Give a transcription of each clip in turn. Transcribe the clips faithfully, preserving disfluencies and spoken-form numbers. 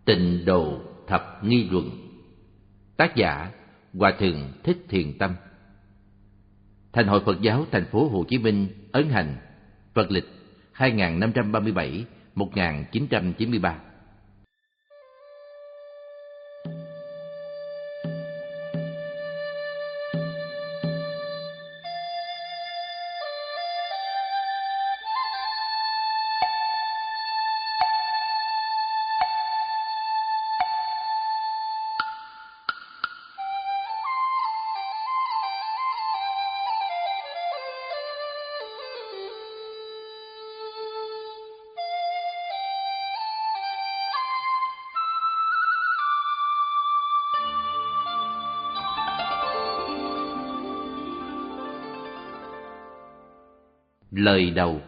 Tịnh Độ Thập Nghi Luận. Tác giả Hòa Thượng Thích Thiền Tâm. Thành hội Phật giáo thành phố Hồ Chí Minh ấn hành Phật lịch hai nghìn năm trăm ba mươi bảy đến một nghìn chín trăm chín mươi ba. Lời đầu.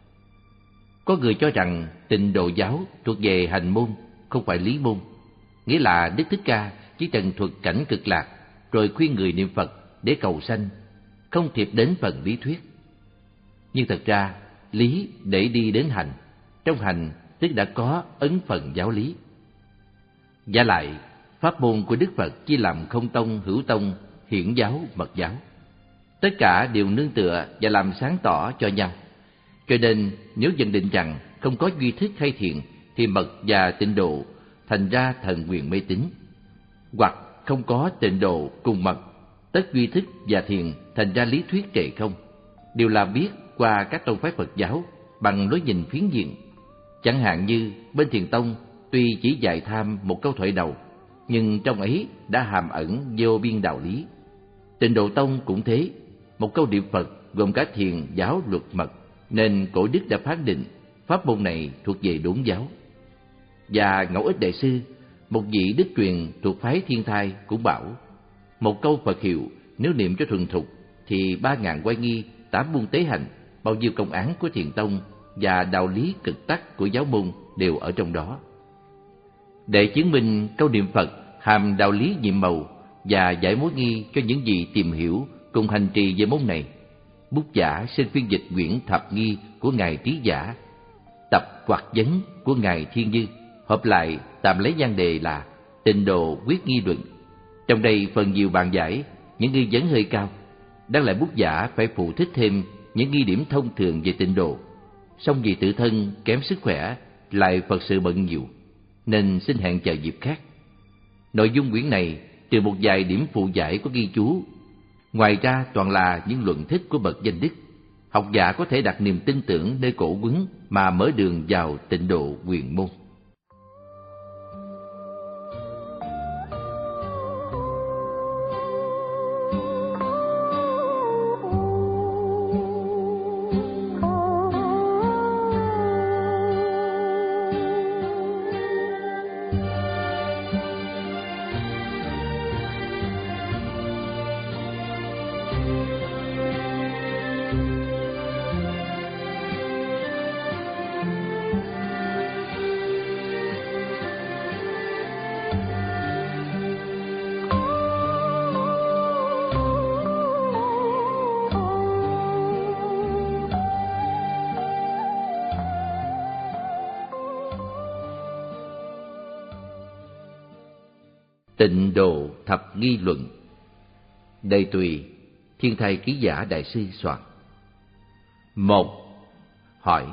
Có người cho rằng Tịnh Độ giáo thuộc về hành môn, không phải lý môn, nghĩa là Đức Thích Ca chỉ trần thuật cảnh cực lạc rồi khuyên người niệm Phật để cầu sanh, không thiệp đến phần lý thuyết. Nhưng thật ra lý để đi đến hành, trong hành tức đã có ấn phần giáo lý. Giả lại, pháp môn của Đức Phật chia làm không tông, hữu tông, hiển giáo, mật giáo. Tất cả đều nương tựa và làm sáng tỏ cho nhau. Cho nên nếu nhận định rằng không có duy thức hay thiền thì mật và tịnh độ thành ra thần quyền mê tín, hoặc không có tịnh độ cùng mật, tất duy thức và thiền thành ra lý thuyết trệ không, đều là biết qua các tông phái Phật giáo bằng lối nhìn phiến diện. Chẳng hạn như bên Thiền tông tuy chỉ dạy tham một câu thoại đầu, nhưng trong ấy đã hàm ẩn vô biên đạo lý. Tịnh Độ tông cũng thế, một câu niệm Phật gồm cả thiền, giáo, luật, mật, nên cổ đức đã phán định pháp môn này thuộc về đốn giáo. Và Ngẫu Ích Đại Sư, một vị đức truyền thuộc phái Thiên Thai, cũng bảo một câu Phật hiệu nếu niệm cho thuần thục thì ba ngàn oai nghi, tám môn tế hành, bao nhiêu công án của Thiền tông và đạo lý cực tắc của giáo môn đều ở trong đó. Để chứng minh câu niệm Phật hàm đạo lý nhiệm màu và giải mối nghi cho những gì tìm hiểu cùng hành trì về môn này, bút giả xin phiên dịch quyển Thập Nghi của ngài Trí Giả, tập Quạt Vấn của ngài Thiên Như, hợp lại tạm lấy nhan đề là Tịnh Độ Quyết Nghi Luận. Trong đây phần nhiều bàn giải những nghi vấn hơi cao, đáng lẽ bút giả phải phụ thích thêm những nghi điểm thông thường về tịnh độ, song vì tự thân kém sức khỏe lại Phật sự bận nhiều, nên xin hẹn chờ dịp khác. Nội dung quyển này trừ một vài điểm phụ giải có ghi chú, ngoài ra toàn là những luận thích của bậc danh đức. Học giả có thể đặt niềm tin tưởng nơi cổ quấn mà mở đường vào tịnh độ quyền môn. Tịnh Độ Thập Nghi Luận. Đầy tùy Thiên Thai Ký Giả Đại Sư soạn. Một. Hỏi: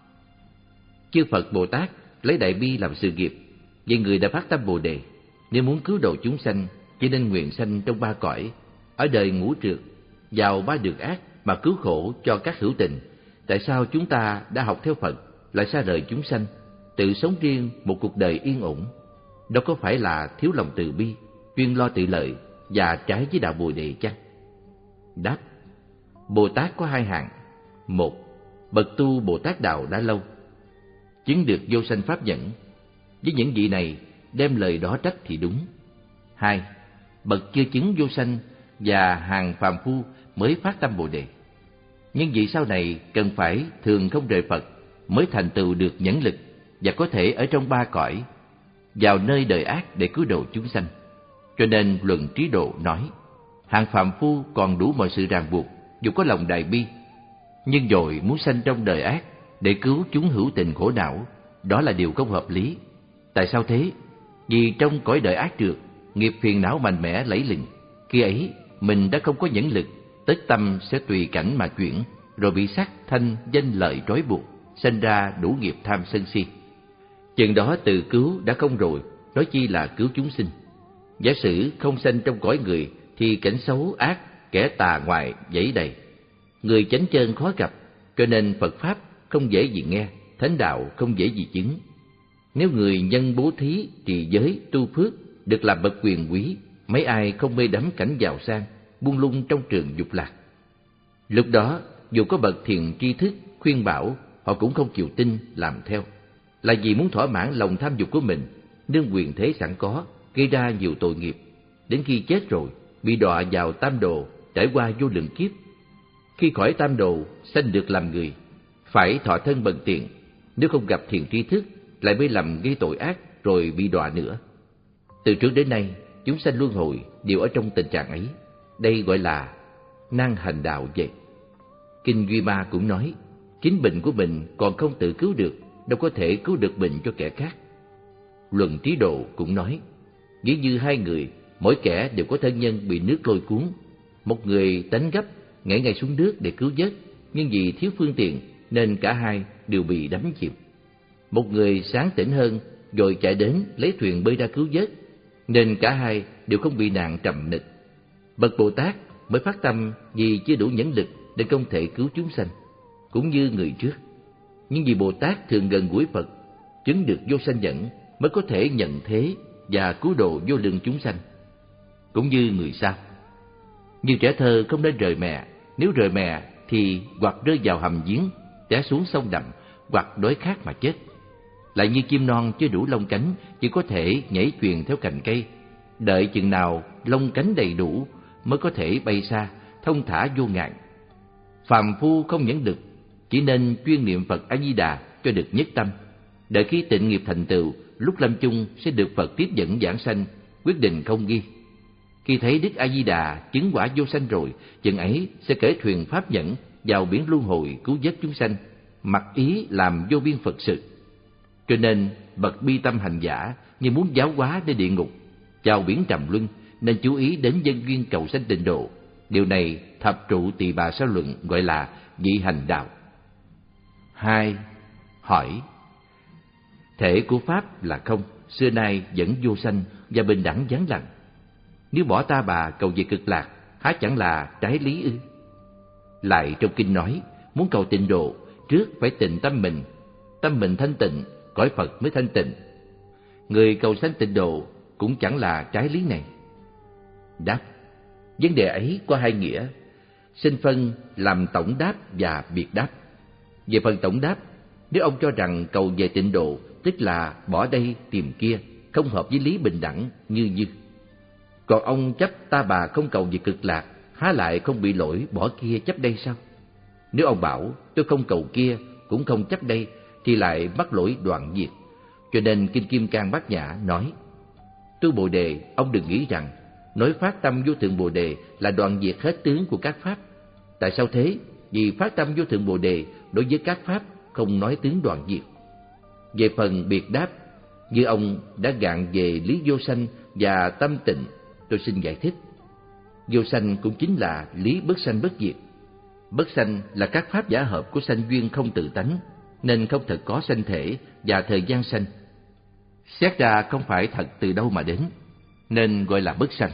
chư Phật Bồ Tát lấy đại bi làm sự nghiệp, vậy người đã phát tâm Bồ Đề, nếu muốn cứu độ chúng sanh chỉ nên nguyện sanh trong ba cõi, ở đời ngũ trượt, vào ba đường ác mà cứu khổ cho các hữu tình. Tại sao chúng ta đã học theo Phật lại xa rời chúng sanh, tự sống riêng một cuộc đời yên ổn? Đâu có phải là thiếu lòng từ bi, chuyên lo tự lợi và trái với đạo Bồ Đề chăng? Đáp: Bồ Tát có hai hạng. Một, bậc tu Bồ Tát đạo đã lâu, chứng được vô sanh pháp nhẫn, với những vị này đem lời đó trách thì đúng. Hai, bậc chưa chứng vô sanh và hàng phàm phu mới phát tâm Bồ Đề. Nhưng vị sau này cần phải thường không rời Phật mới thành tựu được nhẫn lực và có thể ở trong ba cõi, vào nơi đời ác để cứu độ chúng sanh. Cho nên luận Trí Độ nói, hàng phàm phu còn đủ mọi sự ràng buộc, dù có lòng đại bi, nhưng rồi muốn sanh trong đời ác để cứu chúng hữu tình khổ não, đó là điều không hợp lý. Tại sao thế? Vì trong cõi đời ác trượt, nghiệp phiền não mạnh mẽ lẫy lừng, khi ấy mình đã không có nhẫn lực, tất tâm sẽ tùy cảnh mà chuyển, rồi bị sắc thanh danh lợi trói buộc, sinh ra đủ nghiệp tham sân si. Chừng đó tự cứu đã không rồi, nói chi là cứu chúng sinh. Giả sử không sanh trong cõi người thì cảnh xấu ác, kẻ tà ngoại dẫy đầy, người chánh chân khó gặp, cho nên Phật pháp không dễ gì nghe, thánh đạo không dễ gì chứng. Nếu người nhân bố thí, trì giới, tu phước được làm bậc quyền quý, mấy ai không mê đắm cảnh giàu sang, buông lung trong trường dục lạc. Lúc đó dù có bậc thiền tri thức khuyên bảo, họ cũng không chịu tin làm theo, là vì muốn thỏa mãn lòng tham dục của mình, nương quyền thế sẵn có, gây ra nhiều tội nghiệp. Đến khi chết rồi, bị đọa vào tam đồ, trải qua vô lượng kiếp. Khi khỏi tam đồ, sanh được làm người, phải thọ thân bần tiện. Nếu không gặp thiền tri thức, lại mới làm gây tội ác, rồi bị đọa nữa. Từ trước đến nay, chúng sanh luân hồi đều ở trong tình trạng ấy. Đây gọi là năng hành đạo vậy. Kinh Duy Ma cũng nói, chính bệnh của mình còn không tự cứu được, đâu có thể cứu được bệnh cho kẻ khác. Luận Trí Độ cũng nói, ví như hai người, mỗi kẻ đều có thân nhân bị nước lôi cuốn. Một người đánh gấp, nhảy ngay xuống nước để cứu vớt, nhưng vì thiếu phương tiện nên cả hai đều bị đắm chìm. Một người sáng tỉnh hơn, rồi chạy đến lấy thuyền bơi ra cứu vớt, nên cả hai đều không bị nạn trầm nịch. Bậc Bồ Tát mới phát tâm vì chưa đủ nhẫn lực để không thể cứu chúng sanh, cũng như người trước. Nhưng vì Bồ Tát thường gần gũi Phật, chứng được vô sanh nhẫn, mới có thể nhận thế và cứu độ vô lượng chúng sanh. Cũng như người sau, như trẻ thơ không nên rời mẹ, nếu rời mẹ thì hoặc rơi vào hầm giếng, té xuống sông đậm, hoặc đói khát mà chết. Lại như chim non chưa đủ lông cánh, chỉ có thể nhảy chuyền theo cành cây, đợi chừng nào lông cánh đầy đủ mới có thể bay xa, thông thả vô ngại. Phàm phu không nhẫn được, chỉ nên chuyên niệm Phật A Di Đà cho được nhất tâm. Đợi khi tịnh nghiệp thành tựu, lúc lâm chung sẽ được Phật tiếp dẫn giảng sanh, quyết định không nghi. Khi thấy Đức A Di Đà chứng quả vô sanh rồi, chừng ấy sẽ cởi thuyền pháp nhẫn vào biển luân hồi cứu vớt chúng sanh, mặc ý làm vô biên Phật sự. Cho nên bậc bi tâm hành giả như muốn giáo hóa đến địa ngục, vào biển trầm luân, nên chú ý đến nhân duyên cầu sanh tịnh độ. Điều này thập trụ Tỳ Bà Sa luận gọi là nhị hành đạo. Hai, hỏi: thể của pháp là không, xưa nay vẫn vô sanh và bình đẳng vắng lặng. Nếu bỏ ta bà cầu về cực lạc, há chẳng là trái lý ư? Lại trong kinh nói, muốn cầu tịnh độ, trước phải tịnh tâm mình. Tâm mình thanh tịnh, cõi Phật mới thanh tịnh. Người cầu sanh tịnh độ cũng chẳng là trái lý này. Đáp: vấn đề ấy có hai nghĩa, xin phân làm tổng đáp và biệt đáp. Về phần tổng đáp, nếu ông cho rằng cầu về tịnh độ tức là bỏ đây tìm kia, không hợp với lý bình đẳng như như. Còn ông chấp ta bà không cầu về cực lạc, há lại không bị lỗi bỏ kia chấp đây sao? Nếu ông bảo tôi không cầu kia cũng không chấp đây, thì lại mắc lỗi đoạn diệt. Cho nên Kinh Kim Cang Bát Nhã nói: tu Bồ Đề, ông đừng nghĩ rằng nói phát tâm vô thượng Bồ Đề là đoạn diệt hết tướng của các pháp. Tại sao thế? Vì phát tâm vô thượng Bồ Đề đối với các pháp không nói tướng đoạn diệt. Về phần biệt đáp, như ông đã gạn về lý vô sanh và tâm tịnh, tôi xin giải thích. Vô sanh cũng chính là lý bất sanh bất diệt. Bất sanh là các pháp giả hợp của sanh duyên không tự tánh, nên không thật có sanh thể và thời gian sanh. Xét ra không phải thật từ đâu mà đến, nên gọi là bất sanh.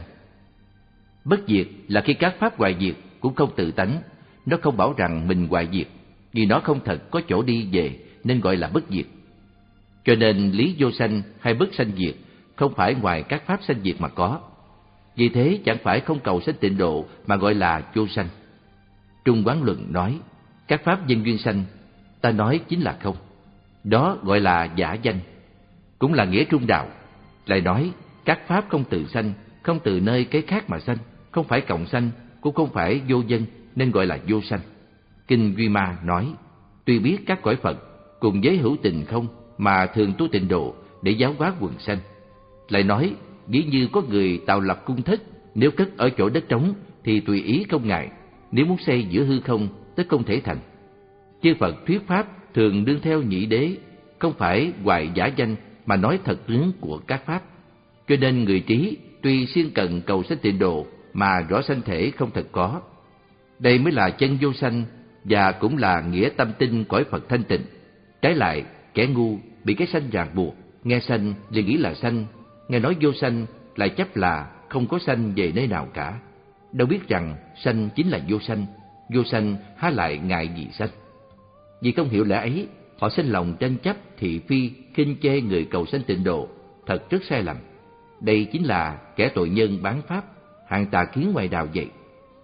Bất diệt là khi các pháp hoại diệt cũng không tự tánh, nó không bảo rằng mình hoại diệt, vì nó không thật có chỗ đi về, nên gọi là bất diệt. Cho nên lý vô sanh hay bất sanh diệt không phải ngoài các pháp sanh diệt mà có. Vì thế chẳng phải không cầu sanh tịnh độ mà gọi là vô sanh. Trung Quán Luận nói, các pháp nhân duyên sanh, ta nói chính là không. Đó gọi là giả danh, cũng là nghĩa trung đạo. Lại nói, các pháp không tự sanh, không từ nơi cái khác mà sanh, không phải cộng sanh, cũng không phải vô dân, nên gọi là vô sanh. Kinh Duy Ma nói, tuy biết các cõi Phật cùng giới hữu tình không, mà thường tu tịnh độ để giáo hóa quần sanh. Lại nói, ví như có người tạo lập cung thất, nếu cất ở chỗ đất trống thì tùy ý không ngại, nếu muốn xây giữa hư không tất không thể thành. Chư Phật thuyết pháp thường đương theo nhị đế, không phải hoài giả danh mà nói thật tướng của các pháp. cho nên người trí tuy siêng cần cầu sanh tịnh độ mà rõ sanh thể không thật có. Đây mới là chân vô sanh và cũng là nghĩa tâm tinh cõi Phật thanh tịnh. Trái lại, kẻ ngu bị cái sanh ràng buộc, nghe sanh liền nghĩ là sanh, nghe nói vô sanh lại chấp là không có sanh về nơi nào cả. Đâu biết rằng sanh chính là vô sanh, vô sanh há lại ngại gì sanh. Vì không hiểu lẽ ấy, họ sinh lòng tranh chấp thị phi, khinh chê người cầu sanh tịnh độ, thật rất sai lầm. Đây chính là kẻ tội nhân bán pháp, hạng tà kiến ngoài đạo vậy.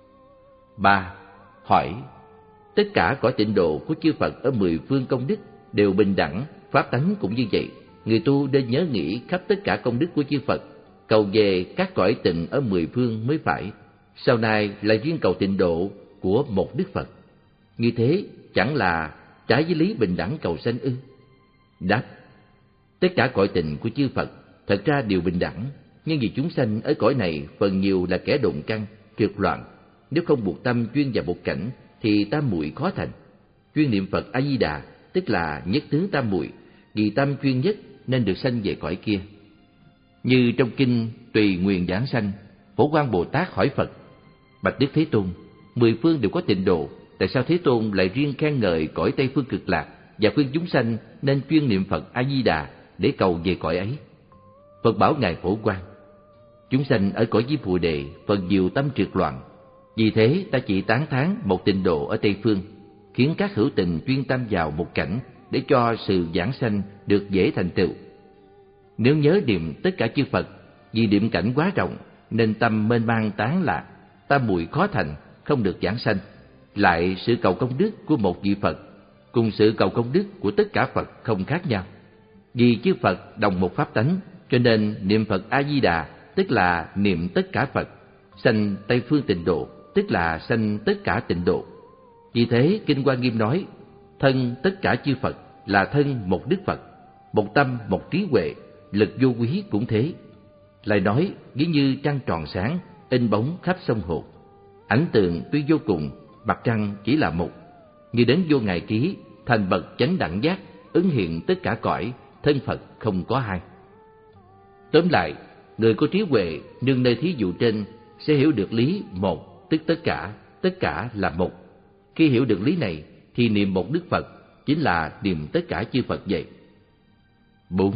Ba. Hỏi: tất cả cõi tịnh độ của chư Phật ở mười phương công đức đều bình đẳng, pháp tánh cũng như vậy. Người tu nên nhớ nghĩ khắp tất cả công đức của chư Phật, cầu về các cõi tịnh ở mười phương mới phải. Sau này lại riêng cầu tịnh độ của một Đức Phật. Như thế chẳng là trái với lý bình đẳng cầu sanh ư? Đáp: tất cả cõi tịnh của chư Phật thật ra đều bình đẳng, nhưng vì chúng sanh ở cõi này phần nhiều là kẻ độn căn, trượt loạn. Nếu không buộc tâm chuyên vào một cảnh thì tam muội khó thành. Chuyên niệm Phật A Di Đà tức là nhất tướng tam muội, vì tâm chuyên nhất nên được sanh về cõi kia. Như trong kinh Tùy Nguyện Giảng Sanh, Phổ Quang Bồ Tát hỏi Phật: bạch Đức Thế Tôn, mười phương đều có tịnh độ, tại sao Thế Tôn lại riêng khen ngợi cõi Tây Phương Cực Lạc và khuyên chúng sanh nên chuyên niệm Phật A Di Đà để cầu về cõi ấy? Phật bảo ngài Phổ Quang: chúng sanh ở cõi Di Phù Đề phần nhiều tâm trượt loạn, vì thế ta chỉ tán thán một tịnh độ ở Tây Phương, khiến các hữu tình chuyên tâm vào một cảnh để cho sự giảng sanh được dễ thành tựu. Nếu nhớ niệm tất cả chư Phật, vì niệm cảnh quá rộng nên tâm mênh mang tán lạc, tam muội khó thành, không được giảng sanh. Lại sự cầu công đức của một vị Phật cùng sự cầu công đức của tất cả Phật không khác nhau. Vì chư Phật đồng một pháp tánh, cho nên niệm Phật A Di Đà tức là niệm tất cả Phật, sanh Tây Phương tịnh độ tức là sanh tất cả tịnh độ. Vì thế Kinh Hoa Nghiêm nói: thân tất cả chư Phật là thân một Đức Phật, một tâm một trí huệ, lực vô quý cũng thế. Lại nói ví như trăng tròn sáng, in bóng khắp sông hồ. Ảnh tượng tuy vô cùng, mặt trăng chỉ là một. Như đến vô ngài ký, thành bậc chánh đẳng giác, ứng hiện tất cả cõi, thân Phật không có hai. Tóm lại, người có trí huệ nương nơi thí dụ trên sẽ hiểu được lý một tức tất cả, tất cả là một. Khi hiểu được lý này thì niệm một Đức Phật chính là niệm tất cả chư Phật vậy. Bốn.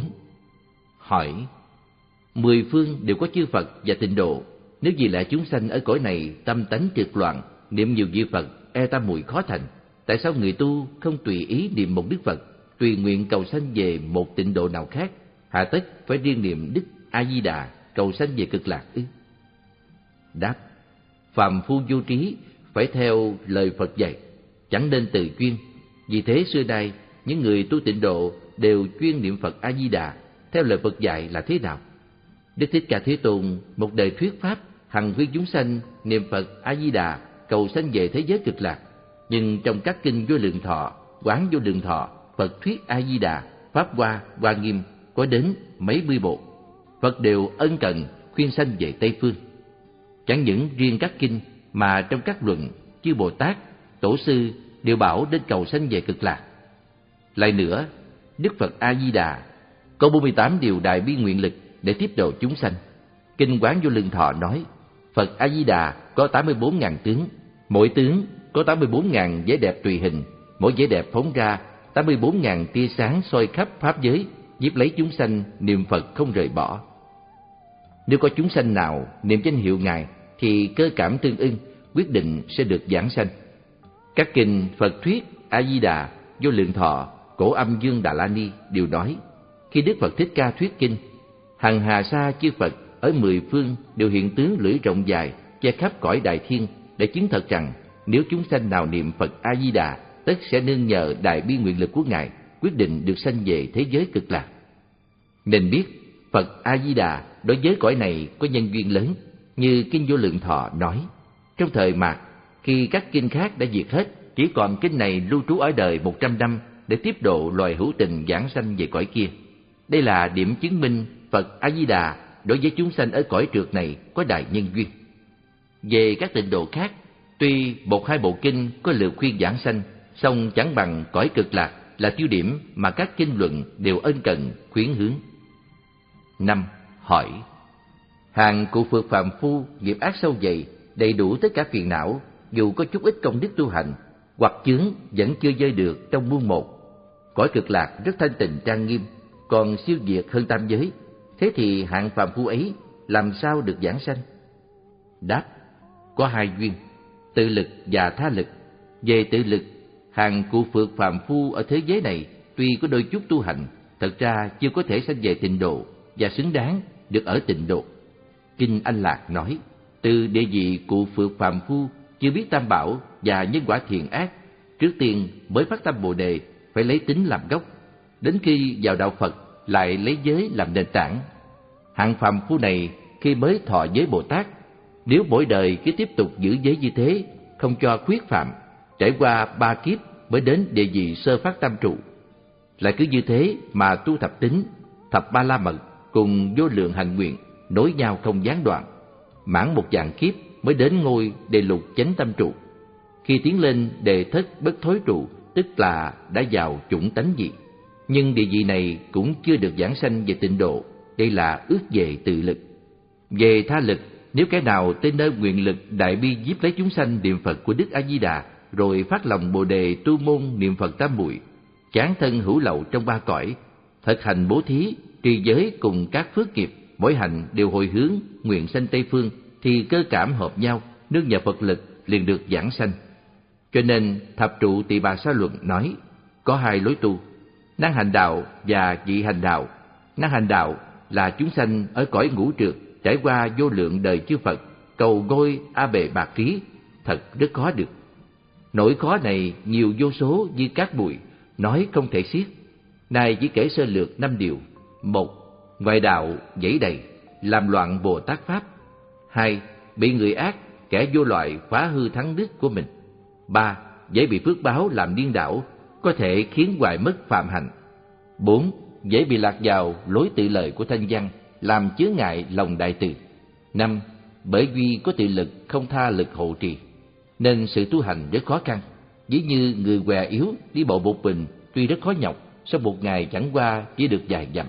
Hỏi: mười phương đều có chư Phật và tịnh độ, nếu vì lẽ chúng sanh ở cõi này tâm tánh trượt loạn, niệm nhiều vị Phật e tam muội khó thành, tại sao người tu không tùy ý niệm một Đức Phật, tùy nguyện cầu sanh về một tịnh độ nào khác, hà tất phải riêng niệm Đức A Di Đà cầu sanh về Cực Lạc ư? Đáp: phàm phu vô trí phải theo lời Phật dạy, chẳng nên từ chuyên. Vì thế xưa nay những người tu tịnh độ đều chuyên niệm Phật A Di Đà theo lời Phật dạy là thế nào? Đức Thích Ca Thế Tôn một đời thuyết pháp hằng khuyên chúng sanh niệm Phật A Di Đà cầu sanh về thế giới Cực Lạc. Nhưng trong các kinh Vô Lượng Thọ, Quán Vô Lượng Thọ, Phật thuyết A Di Đà, Pháp Hoa, Hoa Nghiêm có đến mấy mươi bộ. Phật đều ân cần khuyên sanh về Tây Phương. Chẳng những riêng các kinh mà trong các luận, chư Bồ Tát, Tổ sư đều bảo đến cầu sanh về Cực Lạc. Lại nữa, Đức Phật A Di Đà có bốn mươi tám điều đại bi nguyện lực để tiếp độ chúng sanh. Kinh Quán Vô Lượng Thọ nói: Phật A Di Đà có tám mươi bốn ngàn tướng, mỗi tướng có tám mươi bốn ngàn vẻ đẹp tùy hình, mỗi vẻ đẹp phóng ra tám mươi bốn ngàn tia sáng soi khắp pháp giới, nhiếp lấy chúng sanh niệm Phật không rời bỏ. Nếu có chúng sanh nào niệm danh hiệu Ngài thì cơ cảm tương ưng, quyết định sẽ được giảng sanh. Các kinh Phật thuyết A Di Đà, Vô Lượng Thọ, Cổ Âm Dương Đà La Ni đều nói: khi Đức Phật Thích Ca thuyết kinh, hằng hà sa chư Phật ở mười phương đều hiện tướng lưỡi rộng dài che khắp cõi đại thiên, để chứng thật rằng nếu chúng sanh nào niệm Phật A Di Đà, tất sẽ nương nhờ đại bi nguyện lực của Ngài, quyết định được sanh về thế giới Cực Lạc. Nên biết Phật A Di Đà đối với cõi này có nhân duyên lớn, như kinh Vô Lượng Thọ nói: trong thời Mạt, khi các kinh khác đã diệt hết, chỉ còn kinh này lưu trú ở đời một trăm năm để tiếp độ loài hữu tình giảng sanh về cõi kia. Đây là điểm chứng minh Phật A Di Đà đối với chúng sanh ở cõi trượt này có đại nhân duyên. Về các tịnh độ khác, tuy một hai bộ kinh có lượt khuyên giảng sanh, song chẳng bằng cõi Cực Lạc là tiêu điểm mà các kinh luận đều ân cần khuyến hướng. Năm. Hỏi: Hàng cụ phược phàm phu nghiệp ác sâu dày, đầy đủ tất cả phiền não, dù có chút ít công đức tu hành, hoặc chướng vẫn chưa dơi được trong muôn một. Cõi cực lạc rất thanh tịnh trang nghiêm, còn siêu việt hơn tam giới. Thế thì hạng phàm phu ấy làm sao được giảng sanh? Đáp: có hai duyên, tự lực và tha lực. Về tự lực, hàng cụ phược phàm phu ở thế giới này tuy có đôi chút tu hành, thật ra chưa có thể sanh về tịnh độ và xứng đáng được ở tịnh độ. Kinh Anh Lạc nói, từ địa vị cụ phược phàm phu chưa biết tam bảo và nhân quả thiện ác, trước tiên mới phát tâm Bồ đề phải lấy tính làm gốc, đến khi vào đạo Phật lại lấy giới làm nền tảng. Hạng phàm phu này khi mới thọ giới Bồ Tát, nếu mỗi đời cứ tiếp tục giữ giới như thế, không cho khuyết phạm, trải qua ba kiếp mới đến địa vị sơ phát tâm trụ. Lại cứ như thế mà tu thập tính, thập ba la mật cùng vô lượng hạnh nguyện nối nhau không gián đoạn, mãn một vạn kiếp mới đến ngôi đề lục chánh tâm trụ. Khi tiến lên đề thất bất thối trụ, tức là đã vào chủng tánh vị. Nhưng địa vị này cũng chưa được giảng sanh về tịnh độ, đây là ước về tự lực. Về tha lực, nếu kẻ nào tên nơi nguyện lực đại bi giúp lấy chúng sanh niệm Phật của Đức A Di Đà, rồi phát lòng Bồ đề tu môn niệm Phật tam muội, chán thân hữu lậu trong ba cõi, thực hành bố thí, trì giới cùng các phước nghiệp, mỗi hành đều hồi hướng nguyện sanh Tây phương, thì cơ cảm hợp nhau, nương nhờ Phật lực liền được giảng sanh. Cho nên Thập Trụ Tỳ Bà Sa Luận nói, có hai lối tu, năng hành đạo và dị hành đạo. Năng hành đạo là chúng sanh ở cõi ngũ trược, trải qua vô lượng đời chư Phật, cầu ngôi A Bề Bạc Trí, thật rất khó được. Nỗi khó này nhiều vô số như cát bụi, nói không thể xiết. Nay chỉ kể sơ lược năm điều. Một, ngoại đạo dẫy đầy, làm loạn Bồ Tát Pháp. Hai, bị người ác, kẻ vô loại phá hư thắng đức của mình. Ba, dễ bị phước báo làm điên đảo, có thể khiến hoại mất phạm hạnh. Bốn, dễ bị lạc vào lối tự lời của thanh văn, làm chướng ngại lòng đại từ. Năm, bởi vì có tự lực không tha lực hộ trì, nên sự tu hành rất khó khăn. Ví như người què yếu đi bộ một mình tuy rất khó nhọc, sau một ngày chẳng qua chỉ được vài dặm.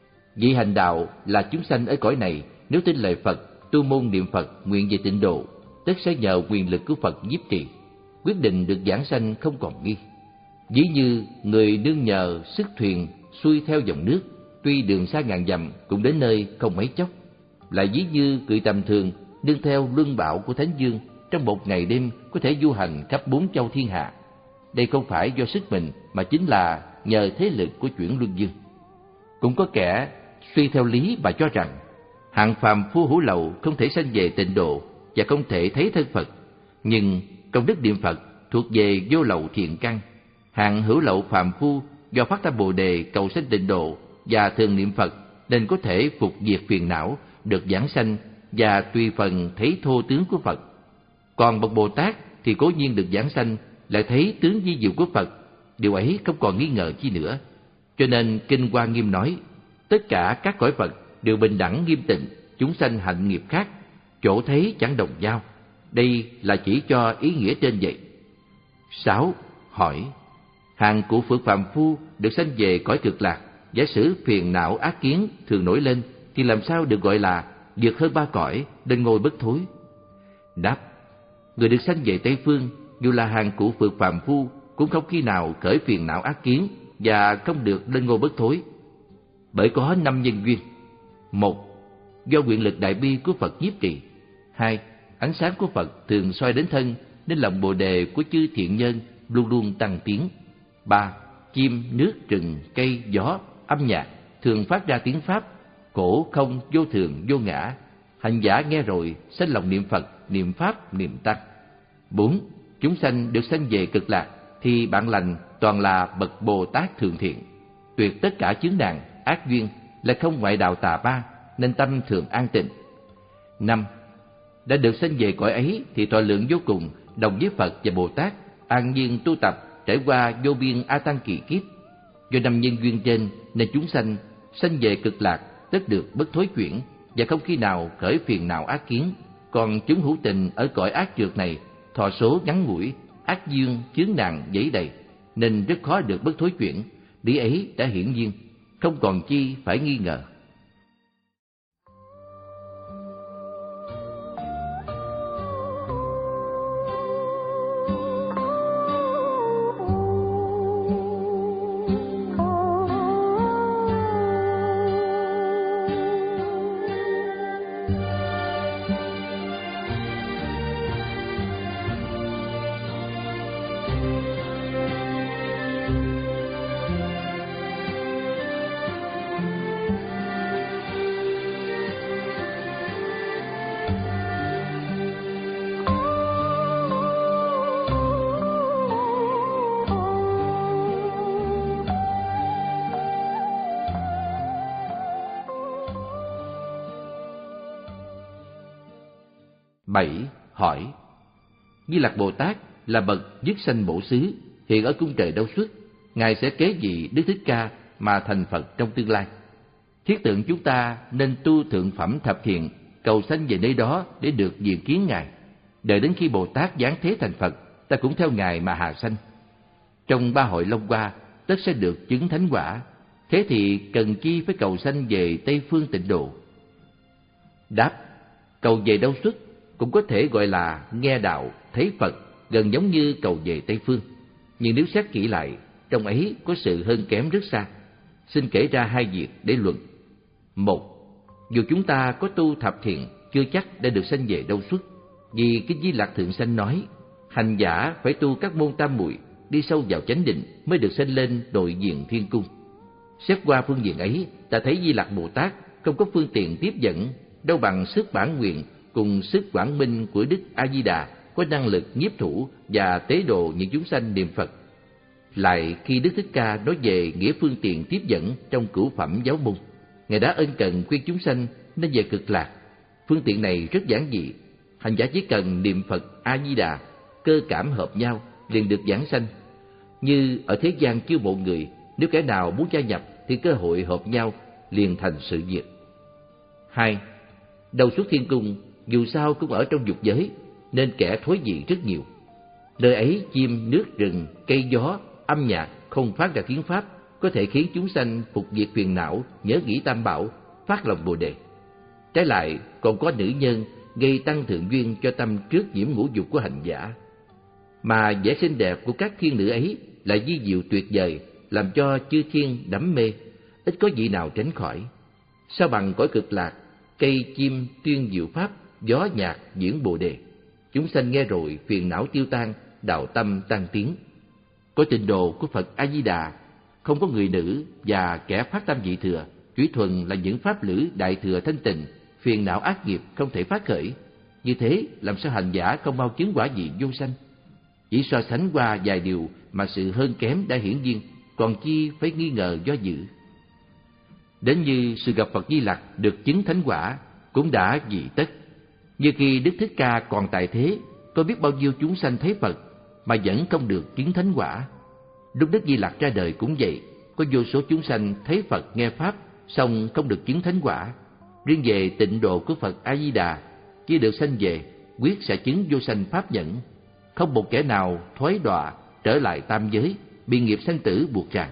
Dị hành đạo là chúng sanh ở cõi này nếu tin lời Phật, tu môn niệm Phật, nguyện về tịnh độ, tất sẽ nhờ quyền lực của Phật nhiếp trì, quyết định được giảng sanh không còn nghi. Ví như người nương nhờ sức thuyền xuôi theo dòng nước, tuy đường xa ngàn dặm cũng đến nơi không mấy chốc. Lại ví như người tầm thường nương theo luân bảo của Thánh Dương, trong một ngày đêm có thể du hành khắp bốn châu thiên hạ. Đây không phải do sức mình, mà chính là nhờ thế lực của chuyển luân dương. Cũng có kẻ suy theo lý và cho rằng hạng phàm phu hữu lậu không thể sanh về tịnh độ và không thể thấy thân Phật. Nhưng công đức niệm Phật thuộc về vô lậu thiện căn. Hạng hữu lậu phàm phu do phát tâm Bồ đề cầu sanh tịnh độ và thường niệm Phật nên có thể phục diệt phiền não, được giảng sanh và tùy phần thấy thô tướng của Phật. Còn bậc Bồ Tát thì cố nhiên được giảng sanh, lại thấy tướng vi diệu của Phật, điều ấy không còn nghi ngờ chi nữa. Cho nên Kinh Hoa Nghiêm nói, tất cả các cõi Phật đều bình đẳng nghiêm tịnh, chúng sanh hạnh nghiệp khác, chỗ thấy chẳng đồng nhau. Đây là chỉ cho ý nghĩa trên vậy. Sáu. Hỏi: hàng của phước phàm phu được sanh về cõi cực lạc, giả sử phiền não ác kiến thường nổi lên, thì làm sao được gọi là vượt hơn ba cõi, lên ngôi bất thối? Đáp: người được sanh về Tây phương, dù là hàng của phước phàm phu, cũng không khi nào khởi phiền não ác kiến và không được lên ngôi bất thối. Bởi có năm nhân duyên. Một, do nguyện lực đại bi của Phật nhiếp trì. Hai, ánh sáng của Phật thường soi đến thân, nên lòng bồ đề của chư thiện nhân luôn luôn tăng tiến. Ba, chim, nước, rừng, cây, gió, âm nhạc thường phát ra tiếng Pháp, khổ không, vô thường, vô ngã. Hành giả nghe rồi sanh lòng niệm Phật, niệm Pháp, niệm Tăng. Bốn, chúng sanh được sanh về cực lạc thì bạn lành toàn là bậc Bồ Tát thượng thiện, tuyệt tất cả chướng nạn, ác duyên, lại không ngoại đạo tà ba, nên tâm thường an tịnh. Năm, đã được sanh về cõi ấy thì thọ lượng vô cùng, đồng với Phật và Bồ Tát, an nhiên tu tập, trải qua vô biên a tăng kỳ kiếp. Do năm nhân duyên trên nên chúng sanh sanh về cực lạc tất được bất thối chuyển, và không khi nào khởi phiền não ác kiến. Còn chúng hữu tình ở cõi ác trượt này, thọ số ngắn ngủi, ác duyên chướng nạn dẫy đầy, nên rất khó được bất thối chuyển. Lý ấy đã hiển nhiên, không còn chi phải nghi ngờ. Bảy. Hỏi: Di Lặc Bồ Tát là bậc dứt sanh bổ xứ, hiện ở cung trời Đâu Xuất, Ngài sẽ kế vị Đức Thích Ca mà thành Phật trong tương lai. Thiết tưởng chúng ta nên tu thượng phẩm thập thiện, cầu sanh về nơi đó để được diện kiến Ngài. Đợi đến khi Bồ Tát giáng thế thành Phật, ta cũng theo Ngài mà hạ sanh. Trong ba hội Long Hoa, tất sẽ được chứng thánh quả. Thế thì cần chi phải cầu sanh về Tây Phương Tịnh Độ? Đáp: cầu về Đâu Xuất cũng có thể gọi là nghe đạo, thấy Phật, gần giống như cầu về Tây Phương. Nhưng nếu xét kỹ lại, trong ấy có sự hơn kém rất xa. Xin kể ra hai việc để luận. Một, dù chúng ta có tu thập thiện, chưa chắc đã được sanh về Đâu Xuất. Vì Kinh Di Lặc Thượng Sanh nói, hành giả phải tu các môn tam muội, đi sâu vào chánh định mới được sanh lên nội diện thiên cung. Xét qua phương diện ấy, ta thấy Di Lặc Bồ Tát không có phương tiện tiếp dẫn, đâu bằng sức bản nguyện cùng sức quảng minh của Đức A Di Đà có năng lực nhiếp thủ và tế độ những chúng sanh niệm Phật. Lại khi Đức Thích Ca nói về nghĩa phương tiện tiếp dẫn trong cửu phẩm giáo môn, Ngài đã ân cần khuyên chúng sanh nên về Cực Lạc. Phương tiện này rất giản dị, hành giả chỉ cần niệm Phật A Di Đà, cơ cảm hợp nhau liền được giảng sanh. Như ở thế gian chiêu mộ người, nếu kẻ nào muốn gia nhập thì cơ hội hợp nhau liền thành sự việc. Hai, Đâu Xuất Thiên Cung dù sao cũng ở trong dục giới, nên kẻ thối vị rất nhiều. Nơi ấy chim, nước, rừng, cây gió, âm nhạc không phát ra tiếng pháp, có thể khiến chúng sanh phục diệt phiền não, nhớ nghĩ tam bảo, phát lòng Bồ đề. Trái lại còn có nữ nhân gây tăng thượng duyên cho tâm trước nhiễm ngũ dục của hành giả. Mà vẻ xinh đẹp của các thiên nữ ấy là di diệu tuyệt vời, làm cho chư thiên đắm mê, ít có vị nào tránh khỏi. Sao bằng cõi Cực Lạc, cây chim tuyên diệu pháp, gió nhạc diễn Bồ đề. Chúng sanh nghe rồi phiền não tiêu tan, đạo tâm tăng tiến. Có Tịnh Độ của Phật A Di Đà, không có người nữ và kẻ phát tâm dị thừa, chỉ thuần là những pháp lữ đại thừa thanh tịnh, phiền não ác nghiệp không thể phát khởi. Như thế làm sao hành giả không mau chứng quả vị vô sanh? Chỉ so sánh qua vài điều mà sự hơn kém đã hiển nhiên, còn chi phải nghi ngờ do dự. Đến như sự gặp Phật Di Lặc được chứng thánh quả cũng đã dị tất. Như khi Đức Thích Ca còn tại thế, có biết bao nhiêu chúng sanh thấy Phật mà vẫn không được chứng thánh quả. Lúc Đức Di Lặc ra đời cũng vậy, có vô số chúng sanh thấy Phật nghe pháp, song không được chứng thánh quả. Riêng về Tịnh Độ của Phật A Di Đà, khi được sanh về, quyết sẽ chứng vô sanh pháp nhẫn. Không một kẻ nào thoái đọa trở lại tam giới, bị nghiệp sanh tử buộc ràng.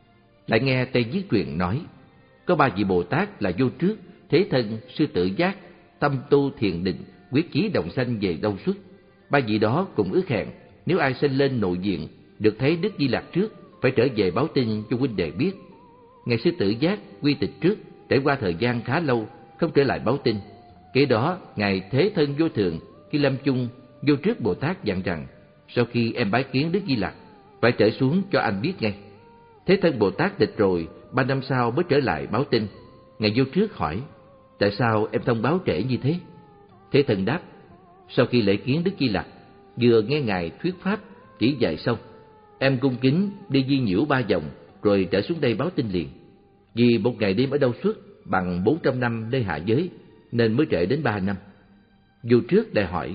Lại nghe Tây Viết Truyền nói, có ba vị Bồ Tát là Vô Trước, Thế Thân, Sư Tự Giác, tâm tu thiền định, quyết chí đồng sanh về Đâu Xuất. Ba vị đó cùng ước hẹn, nếu ai sanh lên nội diện, được thấy Đức Di Lặc trước, phải trở về báo tin cho huynh đệ biết. Ngài Sư Tự Giác quy tịch trước, trải qua thời gian khá lâu, không trở lại báo tin. Kế đó, Ngài Thế Thân Vô Thường, khi lâm chung, Vô Trước Bồ Tát dặn rằng, sau khi em bái kiến Đức Di Lặc, phải trở xuống cho anh biết ngay. Thế Thân Bồ Tát tịch rồi, ba năm sau mới trở lại báo tin. Ngài Vô Trước hỏi, tại sao em thông báo trễ như thế? Thế Thân đáp, sau khi lễ kiến Đức Di Lặc, vừa nghe Ngài thuyết pháp chỉ dạy xong, em cung kính đi di nhiễu ba vòng, rồi trở xuống đây báo tin liền. Vì một ngày đêm ở Đâu Xuất bằng bốn trăm năm nơi hạ giới, nên mới trễ đến ba năm. Vô Trước lại hỏi,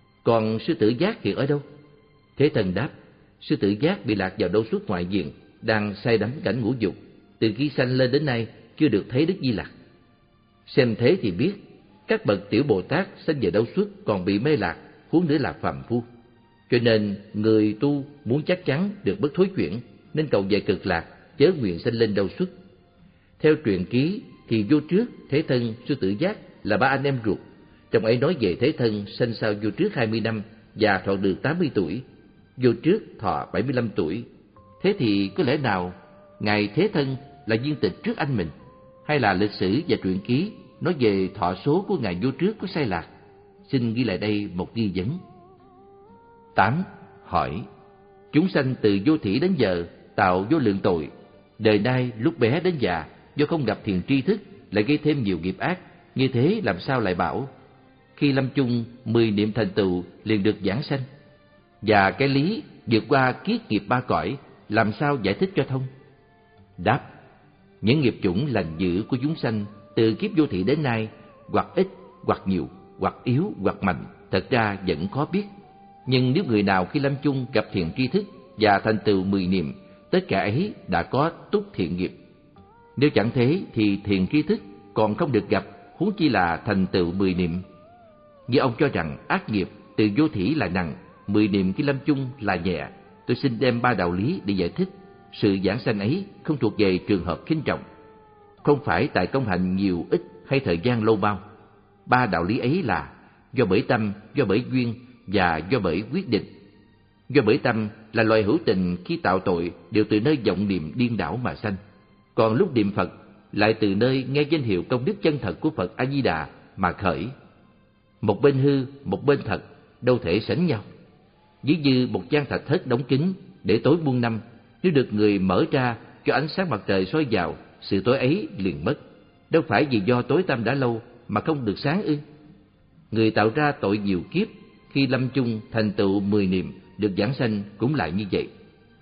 còn Sư Tự Giác hiện ở đâu? Thế Thân đáp, Sư Tự Giác bị lạc vào Đâu Xuất ngoại diện, đang say đắm cảnh ngũ dục, từ khi sanh lên đến nay chưa được thấy Đức Di Lặc. Xem thế thì biết, các bậc tiểu Bồ Tát sanh về Đâu Xuất còn bị mê lạc, huống nữa là phàm phu. Cho nên người tu muốn chắc chắn được bất thối chuyển, nên cầu về Cực Lạc, chớ nguyện sanh lên Đâu Xuất. Theo truyền ký thì Vô Trước, Thế Thân, Sư Tự Giác là ba anh em ruột. Trong ấy nói về Thế Thân sanh sau Vô Trước hai mươi năm và thọ được tám mươi tuổi, Vô Trước thọ bảy mươi lăm tuổi. Thế thì có lẽ nào Ngài Thế Thân là viên tịch trước anh mình, hay là lịch sử và truyện ký nói về thọ số của Ngài Vô Trước có sai lạc? Xin ghi lại đây một nghi vấn. Tám. Hỏi, chúng sanh từ vô thỉ đến giờ tạo vô lượng tội, đời nay lúc bé đến già do không gặp thiền tri thức lại gây thêm nhiều nghiệp ác, như thế làm sao lại bảo khi lâm chung mười niệm thành tựu liền được giảng sanh? Và cái lý vượt qua kiết nghiệp ba cõi làm sao giải thích cho thông? Đáp, những nghiệp chủng lành dữ của chúng sanh từ kiếp vô thị đến nay, hoặc ít, hoặc nhiều, hoặc yếu, hoặc mạnh, thật ra vẫn khó biết. Nhưng nếu người nào khi lâm chung gặp thiện tri thức và thành tựu mười niệm, tất cả ấy đã có túc thiện nghiệp. Nếu chẳng thế thì thiện tri thức còn không được gặp, huống chi là thành tựu mười niệm. Như ông cho rằng ác nghiệp từ vô thỉ là nặng, mười niệm khi lâm chung là nhẹ, tôi xin đem ba đạo lý để giải thích. Sự giảng sanh ấy không thuộc về trường hợp khinh trọng, không phải tại công hạnh nhiều ít hay thời gian lâu bao. Ba đạo lý ấy là do bởi tâm, do bởi duyên và do bởi quyết định. Do bởi tâm là loài hữu tình khi tạo tội đều từ nơi vọng niệm điên đảo mà sanh, còn lúc niệm Phật lại từ nơi nghe danh hiệu công đức chân thật của Phật A Di Đà mà khởi. Một bên hư, một bên thật, đâu thể sánh nhau. Ví như một gian thạch thất đóng kín để tối muôn năm, nếu được người mở ra cho ánh sáng mặt trời soi vào, sự tối ấy liền mất. Đâu phải vì do tối tăm đã lâu mà không được sáng ư? Người tạo ra tội nhiều kiếp khi lâm chung thành tựu mười niệm được giảng sanh cũng lại như vậy.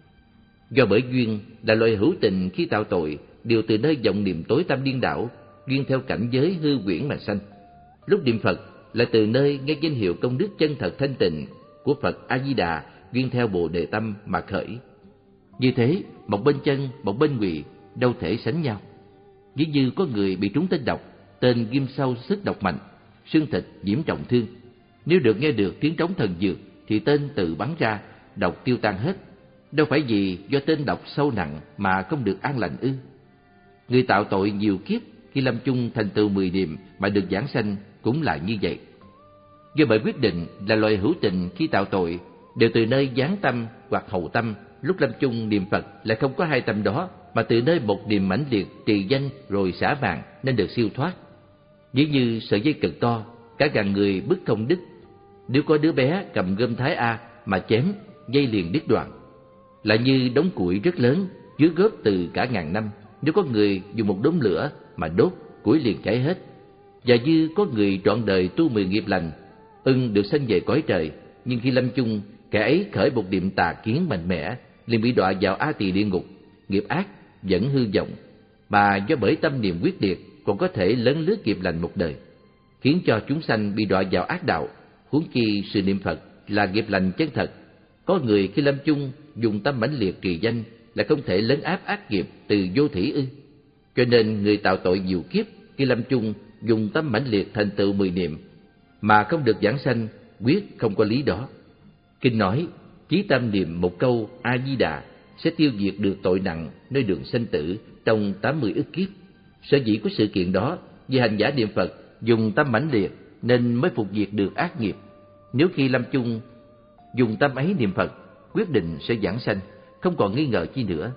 Do bởi duyên là loài hữu tình khi tạo tội đều từ nơi vọng niệm tối tăm điên đảo, duyên theo cảnh giới hư huyễn mà sanh. Lúc niệm Phật là từ nơi nghe danh hiệu công đức chân thật thanh tịnh của Phật A Di Đà, duyên theo bồ đề tâm mà khởi. Như thế, một bên chân, một bên ngụy đâu thể sánh nhau. Ví như có người bị trúng tên độc, tên ghim sâu sức độc mạnh, xương thịt nhiễm trọng thương. Nếu được nghe được tiếng trống thần dược thì tên tự bắn ra, độc tiêu tan hết. Đâu phải vì do tên độc sâu nặng mà không được an lành ư? Người tạo tội nhiều kiếp khi lâm chung thành tựu mười niệm mà được giảng sanh cũng là như vậy. Do bởi quyết định là loài hữu tình khi tạo tội đều từ nơi gián tâm hoặc hậu tâm, lúc lâm chung niệm Phật lại không có hai tâm đó, mà từ nơi một niệm mãnh liệt trì danh rồi xả vàng nên được siêu thoát. Ví như sợi dây cực to, cả ngàn người bứt không đứt. Nếu có đứa bé cầm gươm Thái A mà chém, dây liền đứt đoạn. Là như đống củi rất lớn, chứa góp từ cả ngàn năm. Nếu có người dùng một đốm lửa mà đốt, củi liền cháy hết. Và như có người trọn đời tu mười nghiệp lành, ưng được sanh về cõi trời, nhưng khi lâm chung, kẻ ấy khởi một niệm tà kiến mạnh mẽ, liền bị đọa vào A Tỳ địa ngục. Nghiệp ác vẫn hư vọng, mà do bởi tâm niệm quyết liệt còn có thể lớn lướt nghiệp lành một đời, khiến cho chúng sanh bị đọa vào ác đạo. Huống chi sự niệm Phật là nghiệp lành chân thật. Có người khi lâm chung dùng tâm mãnh liệt trì danh là không thể lấn áp ác nghiệp từ vô thỉ ư? Cho nên người tạo tội nhiều kiếp khi lâm chung dùng tâm mãnh liệt thành tựu mười niệm mà không được giảng sanh, quyết không có lý đó. Kinh nói chí tâm niệm một câu A Di Đà sẽ tiêu diệt được tội nặng nơi đường sanh tử trong tám mươi ức kiếp. Sở dĩ của sự kiện đó vì hành giả niệm Phật dùng tâm mãnh liệt nên mới phục diệt được ác nghiệp. Nếu khi lâm chung dùng tâm ấy niệm Phật, quyết định sẽ giảng sanh, không còn nghi ngờ chi nữa.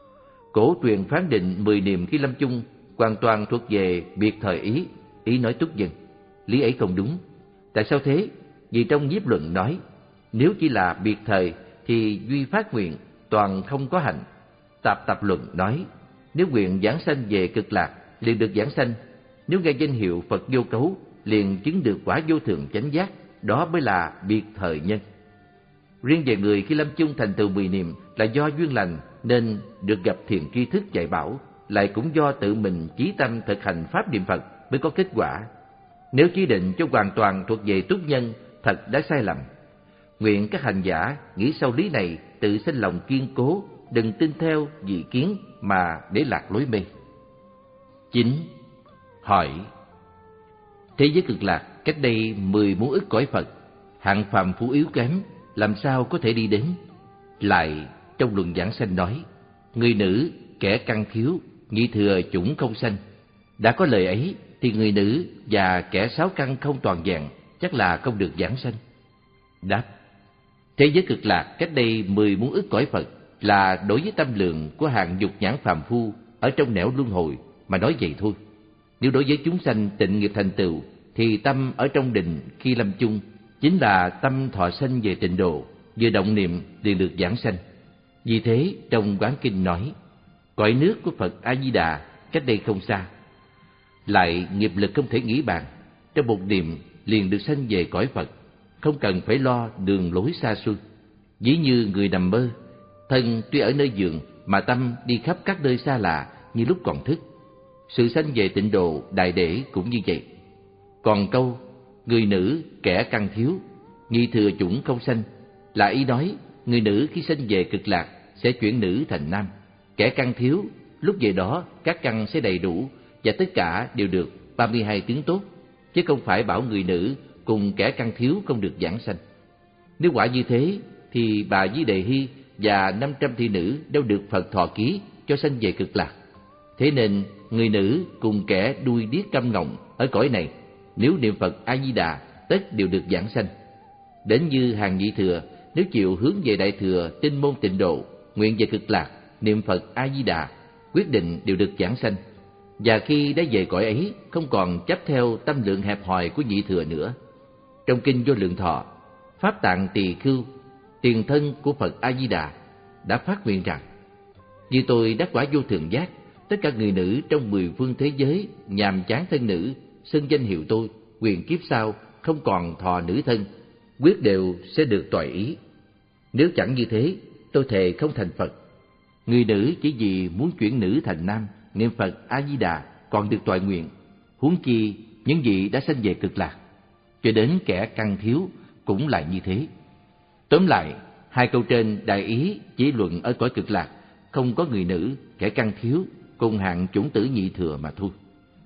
Cổ truyền phán định mười niệm khi lâm chung hoàn toàn thuộc về biệt thời ý, ý nói túc dân. Lý ấy không đúng. Tại sao thế? Vì trong nhiếp luận nói, nếu chỉ là biệt thời thì duy phát nguyện, toàn không có hạnh. Tạp tập luận nói, nếu nguyện giảng sanh về cực lạc, liền được giảng sanh. Nếu nghe danh hiệu Phật vô cấu, liền chứng được quả vô thượng chánh giác, đó mới là biệt thời nhân. Riêng về người khi lâm chung thành tựu mười niệm là do duyên lành nên được gặp thiền tri thức dạy bảo, lại cũng do tự mình chí tâm thực hành pháp niệm Phật mới có kết quả. Nếu chỉ định cho hoàn toàn thuộc về túc nhân, thật đã sai lầm. Nguyện các hành giả nghĩ sau lý này, tự sinh lòng kiên cố, đừng tin theo dị kiến mà để lạc lối mê. Chín. Hỏi: thế giới cực lạc cách đây mười muôn ức cõi Phật, hạng phàm phu yếu kém làm sao có thể đi đến? Lại trong luận giảng sanh nói, người nữ kẻ căn thiếu, nhị thừa chủng không sanh. Đã có lời ấy thì người nữ và kẻ sáu căn không toàn vẹn chắc là không được giảng sanh. Đáp: thế giới cực lạc cách đây mười muôn ức cõi Phật là đối với tâm lượng của hạng dục nhãn phàm phu ở trong nẻo luân hồi mà nói vậy thôi. Nếu đối với chúng sanh tịnh nghiệp thành tựu thì tâm ở trong định khi lâm chung chính là tâm thọ sanh về tịnh độ, vừa động niệm liền được giảng sanh. Vì thế trong Quán Kinh nói, cõi nước của Phật A Di Đà cách đây không xa. Lại nghiệp lực không thể nghĩ bàn, trong một niệm liền được sanh về cõi Phật, không cần phải lo đường lối xa xôi. Ví như người nằm mơ, thân tuy ở nơi giường mà tâm đi khắp các nơi xa lạ như lúc còn thức. Sự sanh về tịnh độ đại để cũng như vậy. Còn câu người nữ kẻ căn thiếu, nhị thừa chủng không sanh, là ý nói người nữ khi sanh về cực lạc sẽ chuyển nữ thành nam. Kẻ căn thiếu, lúc về đó các căn sẽ đầy đủ và tất cả đều được ba mươi hai tướng tốt, chứ không phải bảo người nữ cùng kẻ căn thiếu không được giảng sanh. Nếu quả như thế thì bà Di Đề Hy và năm trăm thị nữ đâu được Phật thọ ký cho sanh về cực lạc. Thế nên người nữ cùng kẻ đuôi điếc câm ngọng ở cõi này nếu niệm Phật A Di Đà tất đều được giảng sanh. Đến như hàng nhị thừa, nếu chịu hướng về đại thừa tinh môn tịnh độ, nguyện về cực lạc, niệm Phật A Di Đà, quyết định đều được giảng sanh. Và khi đã về cõi ấy, không còn chấp theo tâm lượng hẹp hòi của nhị thừa nữa. Trong kinh Vô Lượng Thọ, Pháp Tạng Tỳ Khưu, tiền thân của Phật A Di Đà, đã phát nguyện rằng: như tôi đắc quả vô thường giác, tất cả người nữ trong mười phương thế giới nhàm chán thân nữ, xưng danh hiệu tôi, quyền kiếp sau không còn thọ nữ thân, quyết đều sẽ được toại ý. Nếu chẳng như thế, tôi thề không thành Phật. Người nữ chỉ vì muốn chuyển nữ thành nam, niệm Phật A Di Đà còn được toại nguyện, huống chi những vị đã sanh về cực lạc. Cho đến kẻ căn thiếu cũng là như thế. Tóm lại, hai câu trên đại ý chỉ luận ở cõi cực lạc không có người nữ, kẻ căn thiếu cùng hạng chủng tử nhị thừa mà thôi.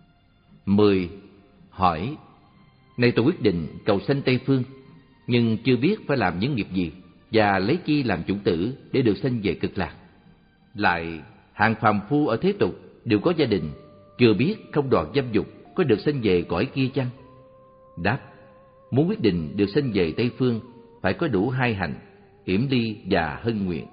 Mười. Hỏi: nay tôi quyết định cầu sanh Tây Phương, nhưng chưa biết phải làm những nghiệp gì và lấy chi làm chủng tử để được sanh về cực lạc. Lại hạng phàm phu ở thế tục đều có gia đình, chưa biết không đoạt dâm dục có được sanh về cõi kia chăng? Đáp: muốn quyết định được sanh về Tây Phương phải có đủ hai hành, yểm ly và hân nguyện.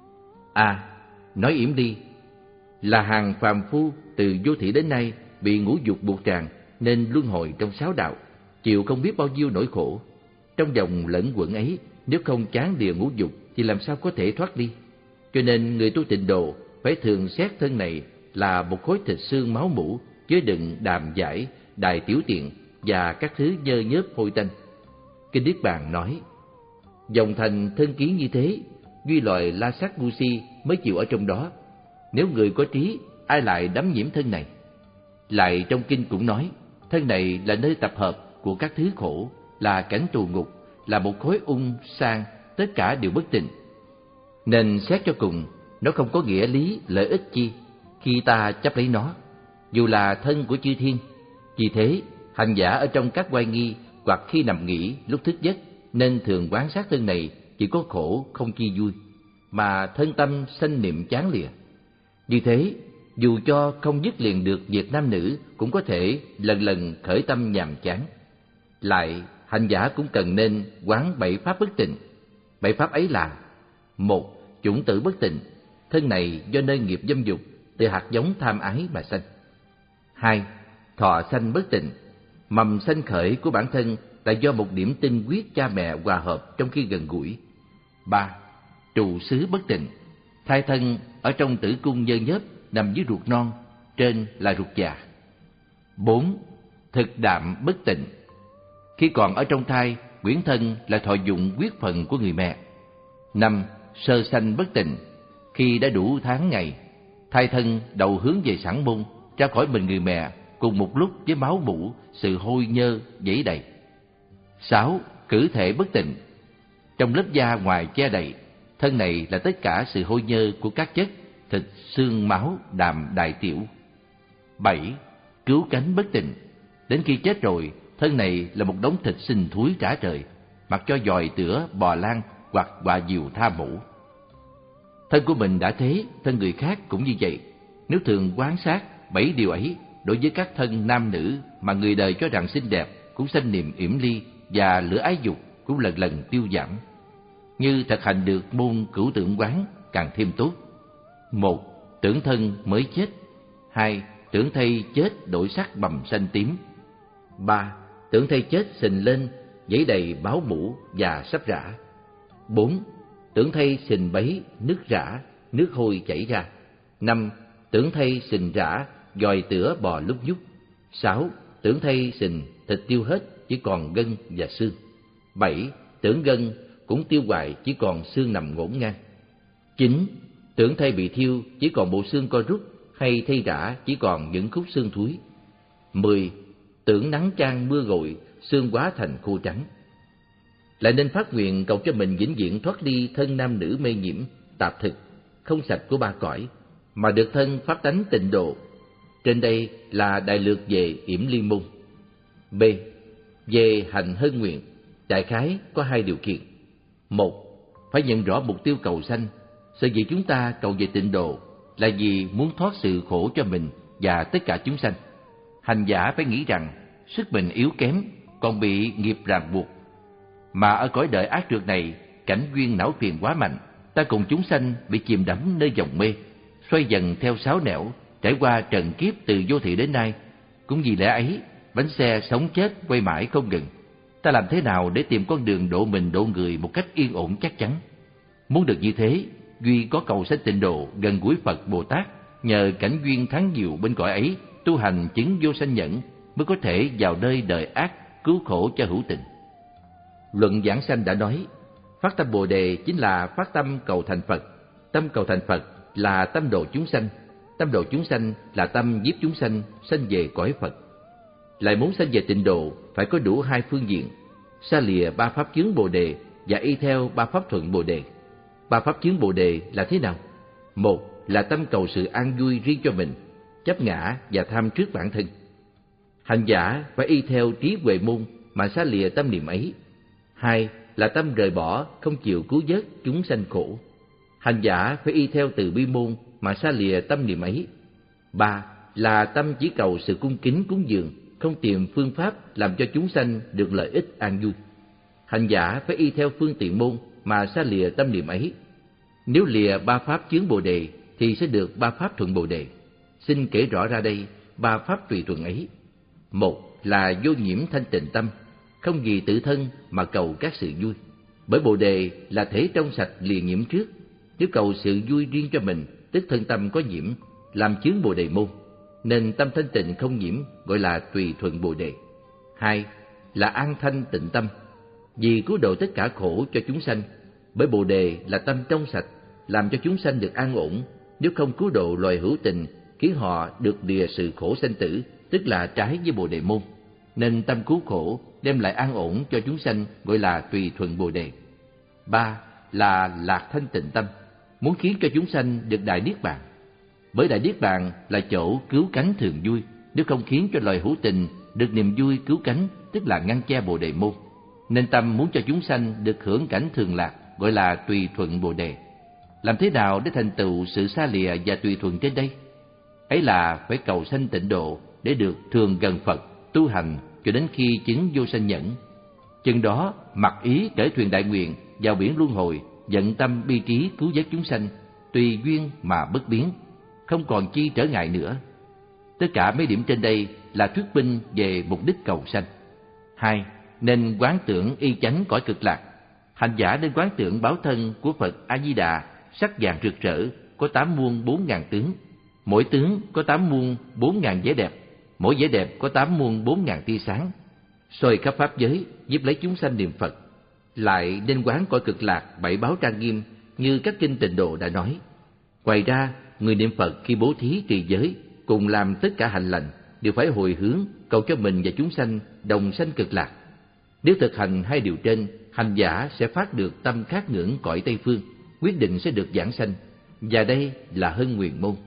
A. Nói yểm ly là hàng phàm phu từ vô thỉ đến nay bị ngũ dục buộc tràn nên luân hồi trong sáu đạo, chịu không biết bao nhiêu nỗi khổ. Trong vòng lẫn quẩn ấy, nếu không chán lìa ngũ dục thì làm sao có thể thoát đi. Cho nên người tu tịnh độ phải thường xét thân này là một khối thịt xương máu mủ, chứa đựng đàm giải, đài tiểu tiện và các thứ nhơ nhớp hôi tanh. Kinh Niết Bàn nói: dòng thành thân kiến như thế, duy loài la sát ngu si mới chịu ở trong đó. Nếu người có trí, ai lại đắm nhiễm thân này? Lại trong kinh cũng nói, thân này là nơi tập hợp của các thứ khổ, là cảnh tù ngục, là một khối ung sang, tất cả đều bất tịnh. Nên xét cho cùng, nó không có nghĩa lý lợi ích chi khi ta chấp lấy nó, dù là thân của chư thiên. Vì thế, hành giả ở trong các oai nghi hoặc khi nằm nghỉ lúc thức giấc nên thường quan sát thân này chỉ có khổ không chi vui, mà thân tâm sanh niệm chán lìa. Như thế, dù cho không dứt liền được việc nam nữ cũng có thể lần lần khởi tâm nhàm chán. Lại, hành giả cũng cần nên quán bảy pháp bất tịnh. Bảy pháp ấy là: một. Chủng tử bất tịnh, thân này do nơi nghiệp dâm dục từ hạt giống tham ái mà sanh. Hai. Thọ sanh bất tịnh, mầm sanh khởi của bản thân là do một điểm tinh huyết cha mẹ hòa hợp trong khi gần gũi. Ba. Trụ xứ bất tịnh, thai thân ở trong tử cung nhơ nhớp nằm dưới ruột non, trên là ruột già. Bốn. Thực đạm bất tịnh, khi còn ở trong thai, quyển thân là thọ dụng huyết phần của người mẹ. Năm. Sơ sanh bất tịnh, khi đã đủ tháng ngày, thai thân đầu hướng về sản môn, ra khỏi mình người mẹ cùng một lúc với máu mủ, sự hôi nhơ dẫy đầy. Sáu. Cử thể bất tịnh, trong lớp da ngoài che đầy, thân này là tất cả sự hôi nhơ của các chất thịt, xương, máu, đàm, đại tiểu. Bảy. Cứu cánh bất tịnh, đến khi chết rồi, thân này là một đống thịt sình thúi trả trời, mặc cho dòi tửa, bò lang hoặc quạ diều tha mũ. Thân của mình đã thế, thân người khác cũng như vậy. Nếu thường quan sát bảy điều ấy đối với các thân nam nữ mà người đời cho rằng xinh đẹp, cũng sanh niềm yểm ly và lửa ái dục cũng lần lần tiêu giảm. Như thực hành được môn cửu tượng quán càng thêm tốt. Một. Tưởng thân mới chết. Hai. Tưởng thây chết đổi sắc bầm xanh tím. Ba. Tưởng thây chết sình lên, dãy đầy báo mũ và sắp rã. Bốn. Tưởng thây sình bấy, nước rã, nước hôi chảy ra. Năm. Tưởng thây sình rã, dòi tửa bò lúc nhúc. Sáu. Tưởng thây sình, thịt tiêu hết, chỉ còn gân và xương. Bảy. Tưởng gân cũng tiêu hoài, chỉ còn xương nằm ngổn ngang. Chín. Tưởng thây bị thiêu, chỉ còn bộ xương co rút, hay thây rã chỉ còn những khúc xương thúi. Mười. tưởng nắng chang mưa gội, xương hóa thành khô trắng. Lại nên phát nguyện cầu cho mình vĩnh viễn thoát đi thân nam nữ mê nhiễm, tạp thực, không sạch của ba cõi, mà được thân pháp tánh tịnh độ. Trên đây là đại lược về yểm ly môn. B. Về hành hân nguyện, đại khái có hai điều kiện. Một, phải nhận rõ mục tiêu cầu sanh. Sở dĩ chúng ta cầu về tịnh độ là vì muốn thoát sự khổ cho mình và tất cả chúng sanh. Hành giả phải nghĩ rằng sức mình yếu kém, còn bị nghiệp ràng buộc. Mà ở cõi đời ác trượt này, cảnh duyên não phiền quá mạnh, ta cùng chúng sanh bị chìm đắm nơi dòng mê, xoay dần theo sáo nẻo, trải qua trần kiếp từ vô thị đến nay. Cũng vì lẽ ấy, bánh xe sống chết quay mãi không ngừng. Ta làm thế nào để tìm con đường độ mình độ người một cách yên ổn chắc chắn? Muốn được như thế, duy có cầu sanh tịnh độ, gần gũi Phật Bồ Tát, nhờ cảnh duyên thắng diệu bên cõi ấy, tu hành chứng vô sanh nhẫn, mới có thể vào nơi đời ác, cứu khổ cho hữu tình. Luận Giảng Sanh đã nói, phát tâm Bồ Đề chính là phát tâm cầu thành Phật, tâm cầu thành Phật là tâm độ chúng sanh, tâm độ chúng sanh là tâm giúp chúng sanh sanh về cõi Phật. Lại muốn sanh về tịnh độ phải có đủ hai phương diện, xa lìa ba pháp chướng Bồ Đề và y theo ba pháp thuận Bồ Đề. Ba pháp chướng Bồ Đề là thế nào? Một là tâm cầu sự an vui riêng cho mình, chấp ngã và tham trước bản thân. Hành giả phải y theo trí huệ môn mà xa lìa tâm niệm ấy. Hai là tâm rời bỏ, không chịu cứu vớt chúng sanh khổ. Hành giả phải y theo từ bi môn mà xa lìa tâm niệm ấy. Ba là tâm chỉ cầu sự cung kính cúng dường, không tìm phương pháp làm cho chúng sanh được lợi ích an vui. Hành giả phải y theo phương tiện môn mà xa lìa tâm niệm ấy. Nếu lìa ba pháp chướng Bồ Đề thì sẽ được ba pháp thuận Bồ Đề. Xin kể rõ ra đây ba pháp tùy thuận ấy. Một là vô nhiễm thanh tịnh tâm, không vì tự thân mà cầu các sự vui. Bởi Bồ Đề là thể trong sạch liền nhiễm trước. Nếu cầu sự vui riêng cho mình, tức thân tâm có nhiễm, làm chướng Bồ Đề môn, nên tâm thanh tịnh không nhiễm gọi là tùy thuận Bồ Đề. Hai là an thanh tịnh tâm, vì cứu độ tất cả khổ cho chúng sanh. Bởi Bồ Đề là tâm trong sạch, làm cho chúng sanh được an ổn. Nếu không cứu độ loài hữu tình, khiến họ được đìa sự khổ sanh tử, tức là trái với Bồ Đề môn, nên tâm cứu khổ đem lại an ổn cho chúng sanh gọi là tùy thuận Bồ Đề. Ba là lạc thanh tịnh tâm, muốn khiến cho chúng sanh được đại niết bàn. Bởi đại niết bàn là chỗ cứu cánh thường vui, nếu không khiến cho loài hữu tình được niềm vui cứu cánh, tức là ngăn che Bồ Đề môn, nên tâm muốn cho chúng sanh được hưởng cảnh thường lạc gọi là tùy thuận Bồ Đề. Làm thế nào để thành tựu sự xa lìa và tùy thuận trên đây? Ấy là phải cầu sanh tịnh độ để được thường gần Phật, tu hành cho đến khi chứng vô sanh nhẫn. Chừng đó mặc ý cởi thuyền đại nguyện vào biển luân hồi, vận tâm bi trí cứu vớt chúng sanh, tùy duyên mà bất biến, không còn chi trở ngại nữa. Tất cả mấy điểm trên đây là thuyết minh về mục đích cầu sanh. Hai, nên quán tưởng y chánh cõi cực lạc. Hành giả nên quán tưởng báo thân của Phật A Di Đà, sắc vàng rực rỡ, có tám muôn bốn ngàn tướng, mỗi tướng có tám muôn bốn ngàn vẻ đẹp, mỗi vẻ đẹp có tám muôn bốn ngàn tia sáng, soi khắp pháp giới, giúp lấy chúng sanh niệm Phật. Lại nên quán cõi cực lạc bảy báo trang nghiêm như các kinh tịnh độ đã nói. Ngoài ra, người niệm Phật khi bố thí trì giới cùng làm tất cả hành lành đều phải hồi hướng cầu cho mình và chúng sanh đồng sanh cực lạc. Nếu thực hành hai điều trên, hành giả sẽ phát được tâm khát ngưỡng cõi Tây Phương, quyết định sẽ được giảng sanh. Và đây là hân nguyện môn.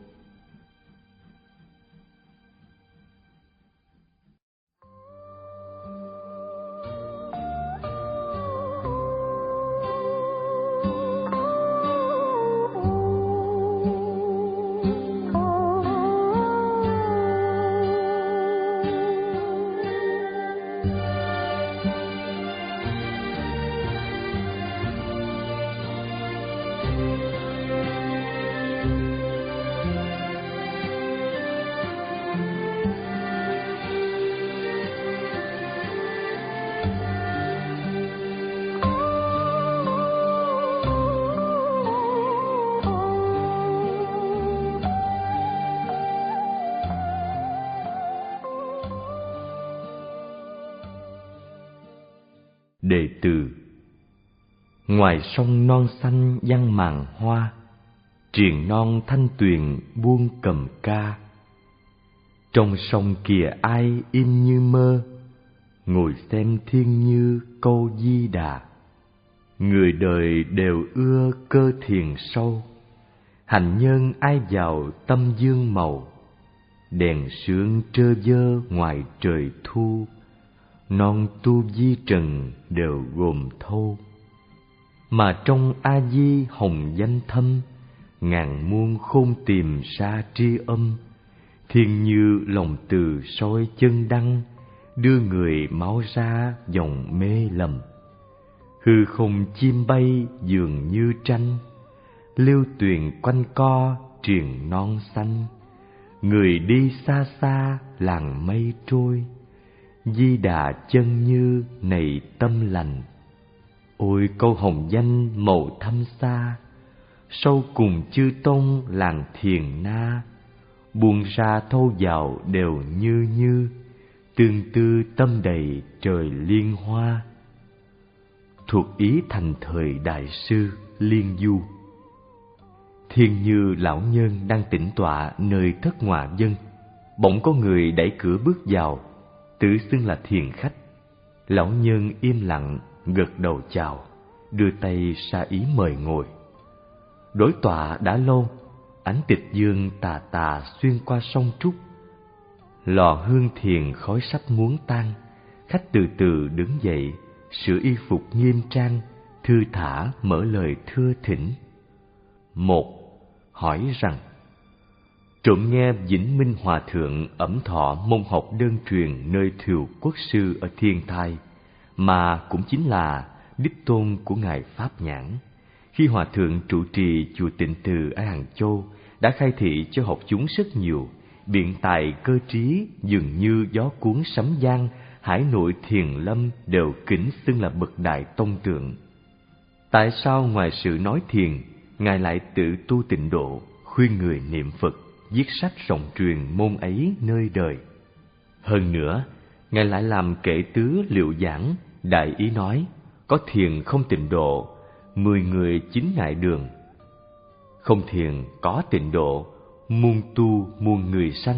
Đệ tử. Ngoài sông non xanh giăng màn hoa, triền non thanh tuyền buông cầm ca. Trong sông kìa ai im như mơ, ngồi xem thiên như câu Di Đà. Người đời đều ưa cơ thiền sâu, hành nhân ai vào tâm dương màu. Đèn sương trơ vơ ngoài trời thu, non tu di trần đều gồm thâu. Mà trong A Di hồng danh thâm, ngàn muôn khôn tìm ra tri âm. Thiên như lòng từ soi chân đăng, đưa người máu ra dòng mê lầm. Hư không chim bay dường như tranh, lưu tuyền quanh co triền non xanh. Người đi xa xa làng mây trôi, Di Đà chân như này tâm lành. Ôi câu hồng danh màu thâm xa, sâu cùng chư tôn làng thiền na. Buông ra thâu vào đều như như, tương tư tâm đầy trời liên hoa. Thuộc ý thành thời đại sư Liên Du. Thiên Như lão nhân đang tĩnh tọa nơi thất ngoại dân, bỗng có người đẩy cửa bước vào, tự xưng là thiền khách. Lão nhân im lặng gật đầu chào, đưa tay ra ý mời ngồi. Đối tọa đã lâu, ánh tịch dương tà tà xuyên qua sông Trúc. Lò hương thiền khói sách muốn tan, khách từ từ đứng dậy, sửa y phục nghiêm trang, thư thả mở lời thưa thỉnh. Một, hỏi rằng: trộm nghe Vĩnh Minh Hòa Thượng ẩm thọ môn học đơn truyền nơi Thiều Quốc Sư ở Thiên Thai, mà cũng chính là đích tôn của Ngài Pháp Nhãn. Khi Hòa Thượng trụ trì chùa Tịnh Từ ở Hàng Châu, đã khai thị cho học chúng rất nhiều, biện tài cơ trí dường như gió cuốn sấm giang, hải nội thiền lâm đều kính xưng là bậc đại tông tượng. Tại sao ngoài sự nói thiền, Ngài lại tự tu tịnh độ, khuyên người niệm Phật, viết sách rộng truyền môn ấy nơi đời? Hơn nữa, Ngài lại làm kệ tứ liệu giảng, đại ý nói, có thiền không tịnh độ, mười người chín ngại đường. Không thiền có tịnh độ, muôn tu muôn người sanh.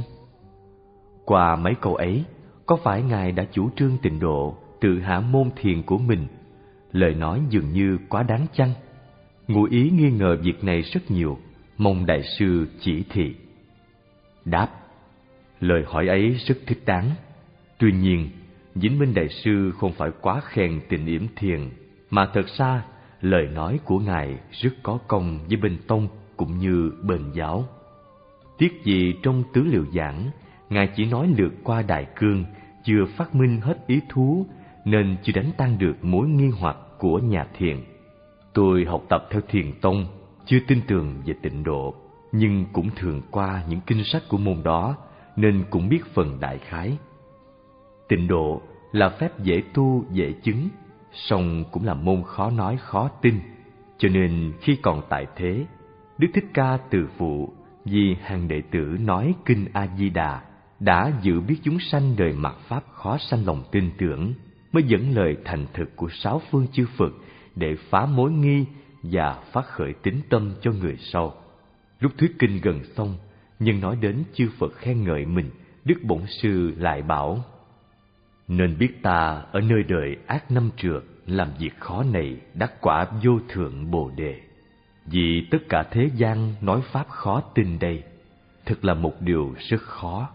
Qua mấy câu ấy, có phải Ngài đã chủ trương tịnh độ, tự hạ môn thiền của mình? Lời nói dường như quá đáng chăng? Ngụ ý nghi ngờ việc này rất nhiều, mong đại sư chỉ thị. Đáp: lời hỏi ấy rất thích đáng. Tuy nhiên, Vĩnh Minh đại sư không phải quá khen tịnh yểm thiền, mà thật ra lời nói của Ngài rất có công với bên tông cũng như bên giáo. Tiếc gì trong tứ liệu giảng, Ngài chỉ nói lượt qua đại cương, chưa phát minh hết ý thú, nên chưa đánh tan được mối nghi hoặc của nhà thiền. Tôi học tập theo thiền tông, chưa tin tưởng về tịnh độ, nhưng cũng thường qua những kinh sách của môn đó, nên cũng biết phần đại khái. Tịnh độ là phép dễ tu dễ chứng, song cũng là môn khó nói khó tin, cho nên khi còn tại thế, Đức Thích Ca từ phụ vì hàng đệ tử nói kinh A Di Đà đã dự biết chúng sanh đời mạt pháp khó sanh lòng tin tưởng, mới dẫn lời thành thực của sáu phương chư Phật để phá mối nghi và phát khởi tín tâm cho người sau. Lúc thuyết kinh gần xong, nhân nói đến chư Phật khen ngợi mình, Đức Bổn Sư lại bảo: nên biết ta ở nơi đời ác năm trượt, làm việc khó này đắc quả vô thượng Bồ Đề. Vì tất cả thế gian nói pháp khó tin đây, thật là một điều rất khó.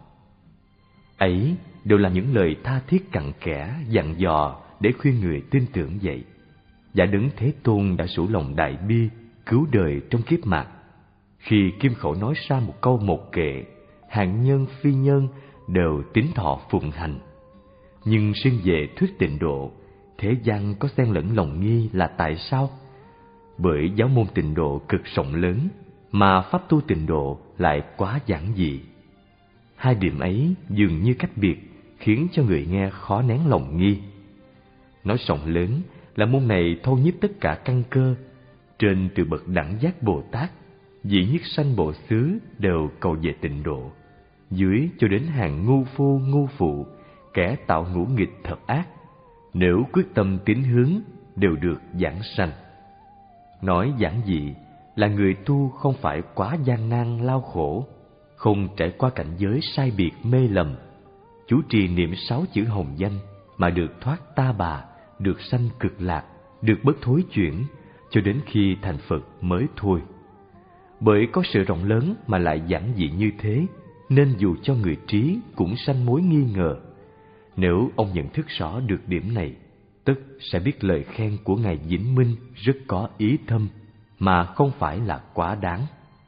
Ấy đều là những lời tha thiết cặn kẽ, dặn dò để khuyên người tin tưởng vậy. Giả Đấng Thế Tôn đã sủ lòng đại bi, cứu đời trong kiếp mạt. Khi Kim Khẩu nói ra một câu một kệ, hạng nhân phi nhân đều tín thọ phụng hành. Nhưng riêng về thuyết tịnh độ, thế gian có xen lẫn lòng nghi là tại sao? Bởi giáo môn tịnh độ cực rộng lớn, mà pháp tu tịnh độ lại quá giản dị. Hai điểm ấy dường như cách biệt, khiến cho người nghe khó nén lòng nghi. Nói rộng lớn là môn này thâu nhiếp tất cả căn cơ, trên từ bậc đẳng giác Bồ Tát, vị nhất sanh bộ xứ đều cầu về tịnh độ, dưới cho đến hàng ngu phu ngu phụ, kẻ tạo ngũ nghịch thật ác, nếu quyết tâm tín hướng đều được giảng sanh. Nói giản dị là người tu không phải quá gian nan lao khổ, không trải qua cảnh giới sai biệt mê lầm, chủ trì niệm sáu chữ hồng danh mà được thoát ta bà, được sanh cực lạc, được bất thối chuyển, cho đến khi thành Phật mới thôi. Bởi có sự rộng lớn mà lại giản dị như thế, nên dù cho người trí cũng sanh mối nghi ngờ. Nếu ông nhận thức rõ được điểm này, tất sẽ biết lời khen của Ngài Vĩnh Minh rất có ý thâm, mà không phải là quá đáng.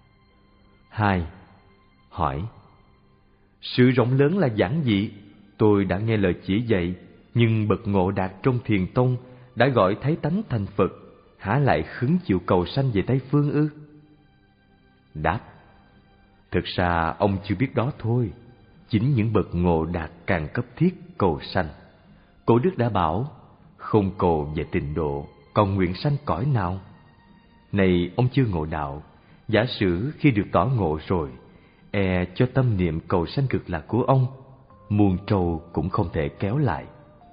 Hai. Hỏi: sự rộng lớn là giản dị, tôi đã nghe lời chỉ dạy, nhưng bậc Ngộ Đạt trong Thiền Tông đã gọi thấy tánh thành Phật, há lại khứng chịu cầu sanh về Tây Phương ư? Đáp: thực ra ông chưa biết đó thôi. Chính những bậc Ngộ Đạt càng cấp thiết cầu sanh. Cổ đức đã bảo: không cầu về tịnh độ, còn nguyện sanh cõi nào? Này ông chưa ngộ đạo, giả sử khi được tỏ ngộ rồi, e cho tâm niệm cầu sanh cực lạc của ông, muôn trâu cũng không thể kéo lại.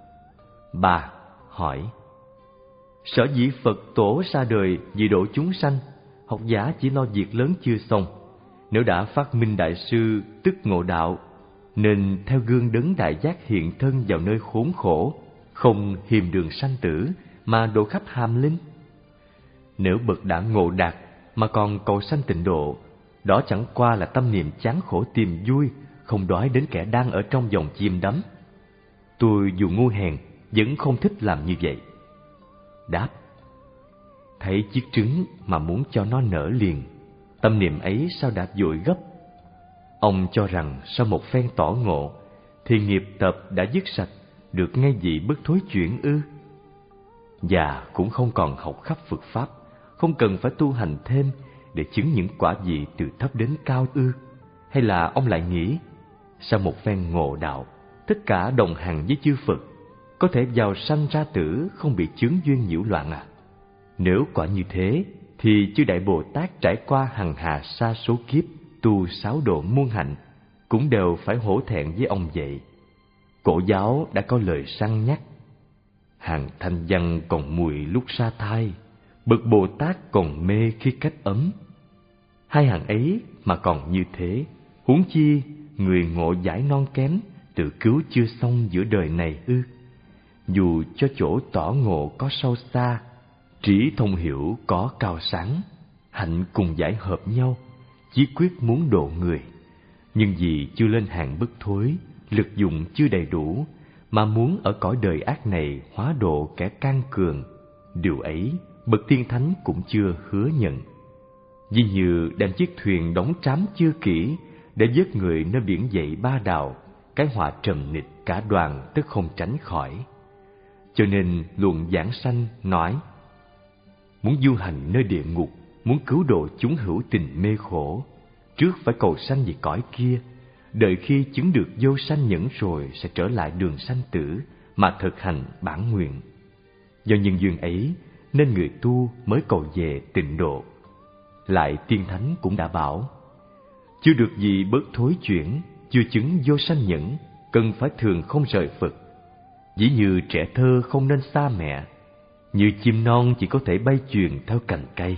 Ba. Hỏi: sở dĩ Phật tổ ra đời vì độ chúng sanh, học giả chỉ lo việc lớn chưa xong. Nếu đã phát minh đại sư tức ngộ đạo, nên theo gương đấng đại giác hiện thân vào nơi khốn khổ, không hiềm đường sanh tử mà độ khắp hàm linh. Nếu bậc đã ngộ đạt mà còn cầu sanh tịnh độ, đó chẳng qua là tâm niệm chán khổ tìm vui, không đói đến kẻ đang ở trong vòng chìm đắm. Tôi dù ngu hèn vẫn không thích làm như vậy. Đáp: thấy chiếc trứng mà muốn cho nó nở liền, tâm niệm ấy sao đạt vội gấp? Ông cho rằng sau một phen tỏ ngộ thì nghiệp tập đã dứt sạch, được ngay vị bất thối chuyển ư? Và cũng không còn học khắp Phật pháp, không cần phải tu hành thêm để chứng những quả vị từ thấp đến cao ư? Hay là ông lại nghĩ sau một phen ngộ đạo, tất cả đồng hành với chư Phật, có thể vào sanh ra tử không bị chướng duyên nhiễu loạn à? Nếu quả như thế, thì chư Đại Bồ Tát trải qua hằng hà sa số kiếp, tu sáu độ muôn hạnh, cũng đều phải hổ thẹn với ông vậy. Cổ giáo đã có lời săn nhắc: hàng thanh văn còn mùi lúc sa thai, bậc Bồ Tát còn mê khi cách ấm. Hai hàng ấy mà còn như thế, huống chi người ngộ giải non kém, tự cứu chưa xong giữa đời này ư? Dù cho chỗ tỏ ngộ có sâu xa, trí thông hiểu có cao sáng, hạnh cùng giải hợp nhau, chí quyết muốn độ người, nhưng vì chưa lên hàng bất thối, lực dụng chưa đầy đủ, mà muốn ở cõi đời ác này hóa độ kẻ can cường, điều ấy bậc tiên thánh cũng chưa hứa nhận. Ví như đem chiếc thuyền đóng trám chưa kỹ để vớt người nơi biển dậy ba đào, cái họa trầm nịch cả đoàn tức không tránh khỏi. Cho nên luận giảng sanh nói: muốn du hành nơi địa ngục, muốn cứu độ chúng hữu tình mê khổ, trước phải cầu sanh về cõi kia, đợi khi chứng được vô sanh nhẫn rồi sẽ trở lại đường sanh tử mà thực hành bản nguyện. Do nhân duyên ấy nên người tu mới cầu về tịnh độ. Lại tiên thánh cũng đã bảo: chưa được gì bớt thối chuyển, chưa chứng vô sanh nhẫn, cần phải thường không rời Phật. Dĩ như trẻ thơ không nên xa mẹ, như chim non chỉ có thể bay chuyền theo cành cây.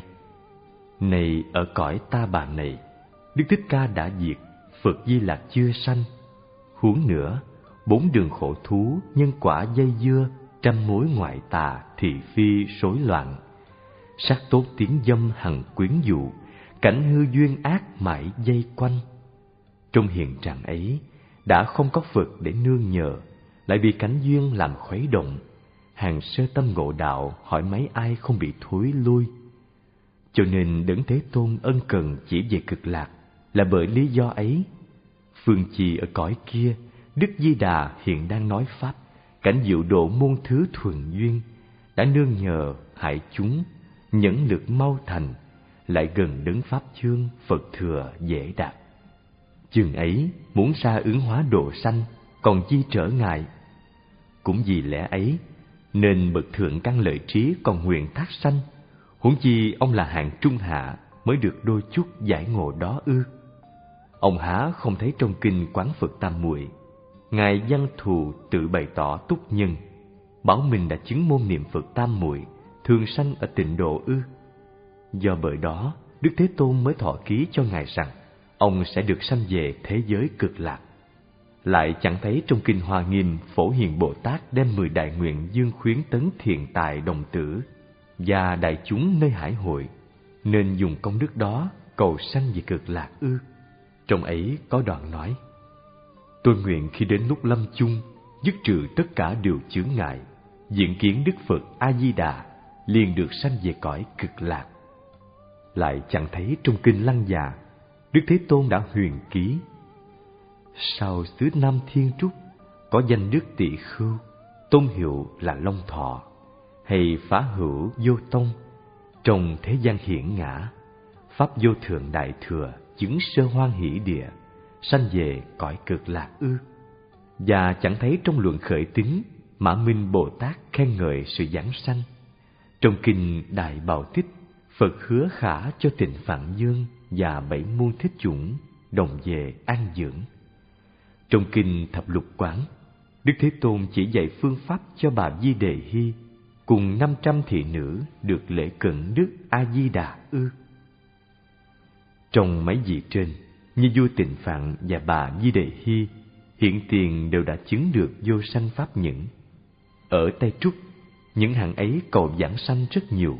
Này ở cõi ta bà này, Đức Thích Ca đã diệt, Phật Di Lặc chưa sanh. Huống nữa, bốn đường khổ thú, nhân quả dây dưa, trăm mối ngoại tà, thị phi rối loạn. Sắc tốt tiếng dâm hằng quyến dụ, cảnh hư duyên ác mãi dây quanh. Trong hiện trạng ấy, đã không có Phật để nương nhờ, lại bị cảnh duyên làm khuấy động. Hàng sơ tâm ngộ đạo hỏi mấy ai không bị thối lui. Cho nên Đấng Thế Tôn ân cần chỉ về cực lạc là bởi lý do ấy. Phương chi ở cõi kia, Đức Di Đà hiện đang nói pháp, cảnh diệu độ muôn thứ thuần duyên, đã nương nhờ hại chúng, nhẫn lực mau thành, lại gần Đấng Pháp chương Phật thừa dễ đạt. Chừng ấy muốn ra ứng hóa độ sanh, còn chi trở ngại. Cũng vì lẽ ấy nên bậc thượng căn lợi trí còn nguyện thác sanh, huống chi ông là hạng trung hạ mới được đôi chút giải ngộ đó ư? Ông há không thấy trong kinh Quán Phật Tam Muội, ngài Văn Thù tự bày tỏ túc nhân, bảo mình đã chứng môn niệm Phật Tam Muội, thường sanh ở tịnh độ ư? Do bởi đó Đức Thế Tôn mới thọ ký cho ngài rằng ông sẽ được sanh về thế giới cực lạc. Lại chẳng thấy trong kinh Hoa Nghiêm, Phổ Hiền Bồ Tát đem mười đại nguyện dương khuyến tấn thiện tài đồng tử và đại chúng nơi hải hội, nên dùng công đức đó cầu sanh về cực lạc ư? Trong ấy có đoạn nói: tôi nguyện khi đến lúc lâm chung, dứt trừ tất cả điều chướng ngại, diện kiến Đức Phật A Di Đà, liền được sanh về cõi cực lạc. Lại chẳng thấy trong kinh Lăng Già, Đức Thế Tôn đã huyền ký: sau xứ Nam Thiên Trúc có danh đức Tỳ Khưu, tôn hiệu là Long Thọ, hay Phá Hữu Vô Tông, trong thế gian hiển ngã, pháp vô thượng đại thừa, chứng sơ hoan hỷ địa, sanh về cõi cực lạc ư? Và chẳng thấy trong luận khởi tín, Mã Minh Bồ Tát khen ngợi sự giảng sanh. Trong kinh Đại Bào Tích, Phật hứa khả cho Tịnh Phạn Dương và bảy muôn thích chủng đồng về an dưỡng. Trong kinh Thập Lục Quán, Đức Thế Tôn chỉ dạy phương pháp cho bà Di Đề Hy cùng năm trăm thị nữ được lễ cận Đức A Di Đà ư? Trong mấy vị trên, như vua Tịnh Phạn và bà Di Đề Hy hiện tiền đều đã chứng được vô sanh pháp nhẫn. Ở Tây Trúc, những hạng ấy cầu giảng sanh rất nhiều.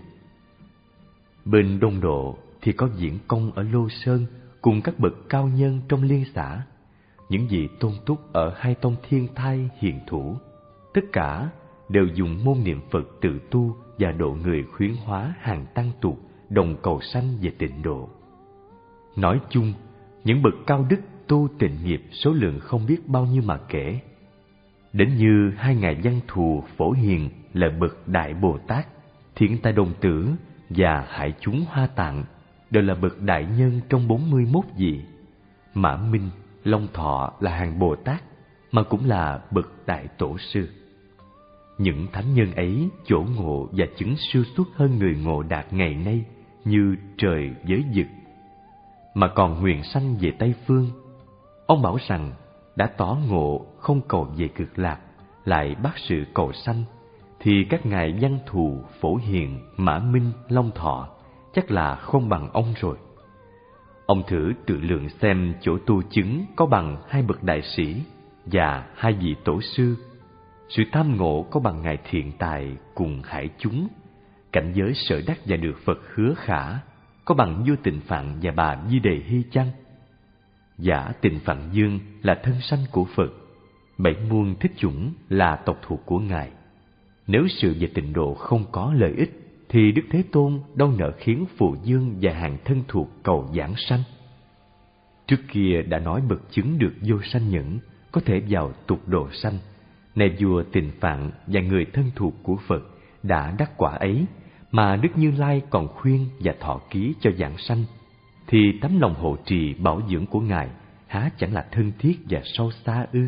Bên Đông Độ thì có Diễn Công ở Lô Sơn cùng các bậc cao nhân trong liên xã, những vị tôn túc ở hai tông Thiên Thai hiền thủ, tất cả đều dùng môn niệm Phật tự tu và độ người khuyến hóa hàng tăng tục, đồng cầu sanh về tịnh độ. Nói chung, những bậc cao đức tu tịnh nghiệp số lượng không biết bao nhiêu mà kể. Đến như hai ngài Văn Thù Phổ Hiền là bậc Đại Bồ Tát, Thiện Tài Đồng Tử và Hải Chúng Hoa Tạng đều là bậc đại nhân trong bốn mươi mốt vị. Mã Minh, Long Thọ là hàng Bồ Tát, mà cũng là bậc đại tổ sư. Những thánh nhân ấy chỗ ngộ và chứng siêu xuất hơn người ngộ đạt ngày nay như trời với vực, mà còn nguyện sanh về Tây Phương. Ông bảo rằng đã tỏ ngộ không cầu về cực lạc, lại bác sự cầu sanh, thì các ngài Văn Thù, Phổ Hiền, Mã Minh, Long Thọ chắc là không bằng ông rồi. Ông thử tự lượng xem chỗ tu chứng có bằng hai bậc đại sĩ và hai vị tổ sư, sự tham ngộ có bằng ngài Thiện Tài cùng Hải Chúng, cảnh giới sở đắc và được Phật hứa khả có bằng vua Tịnh Phạn và bà Di Đề Hy chăng? Giả Tịnh Phạn Dương là thân sanh của Phật, bảy muôn thích chủng là tộc thuộc của ngài. Nếu sự về tịnh độ không có lợi ích, thì Đức Thế Tôn đâu nỡ khiến Phụ Dương và hàng thân thuộc cầu giảng sanh. Trước kia đã nói bậc chứng được vô sanh nhẫn có thể vào tục độ sanh. Này vua Tịnh Phạn và người thân thuộc của Phật đã đắc quả ấy, mà Đức Như Lai còn khuyên và thọ ký cho giảng sanh, thì tấm lòng hộ trì bảo dưỡng của ngài há chẳng là thân thiết và sâu xa ư?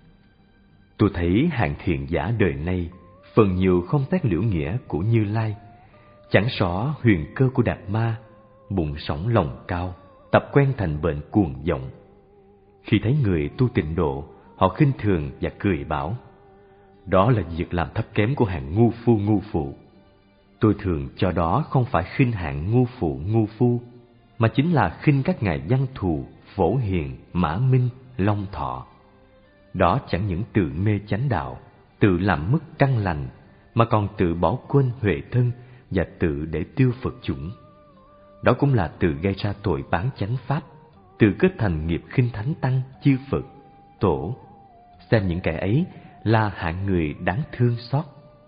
Tôi thấy hạng thiện giả đời nay phần nhiều không xét liễu nghĩa của Như Lai, chẳng rõ huyền cơ của Đạt Ma, bụng sổng lòng cao, tập quen thành bệnh cuồng vọng. Khi thấy người tu tịnh độ, họ khinh thường và cười bảo: đó là việc làm thấp kém của hạng ngu phu ngu phụ. Tôi thường cho đó không phải khinh hạng ngu phụ ngu phu, mà chính là khinh các ngài Văn Thù, Phổ Hiền, Mã Minh, Long Thọ. Đó chẳng những tự mê chánh đạo, tự làm mất căn lành, mà còn tự bỏ quên huệ thân và tự để tiêu Phật chủng. Đó cũng là tự gây ra tội bán chánh pháp, tự kết thành nghiệp khinh thánh tăng, chư Phật, tổ. Xem những kẻ ấy là hạng người đáng thương xót.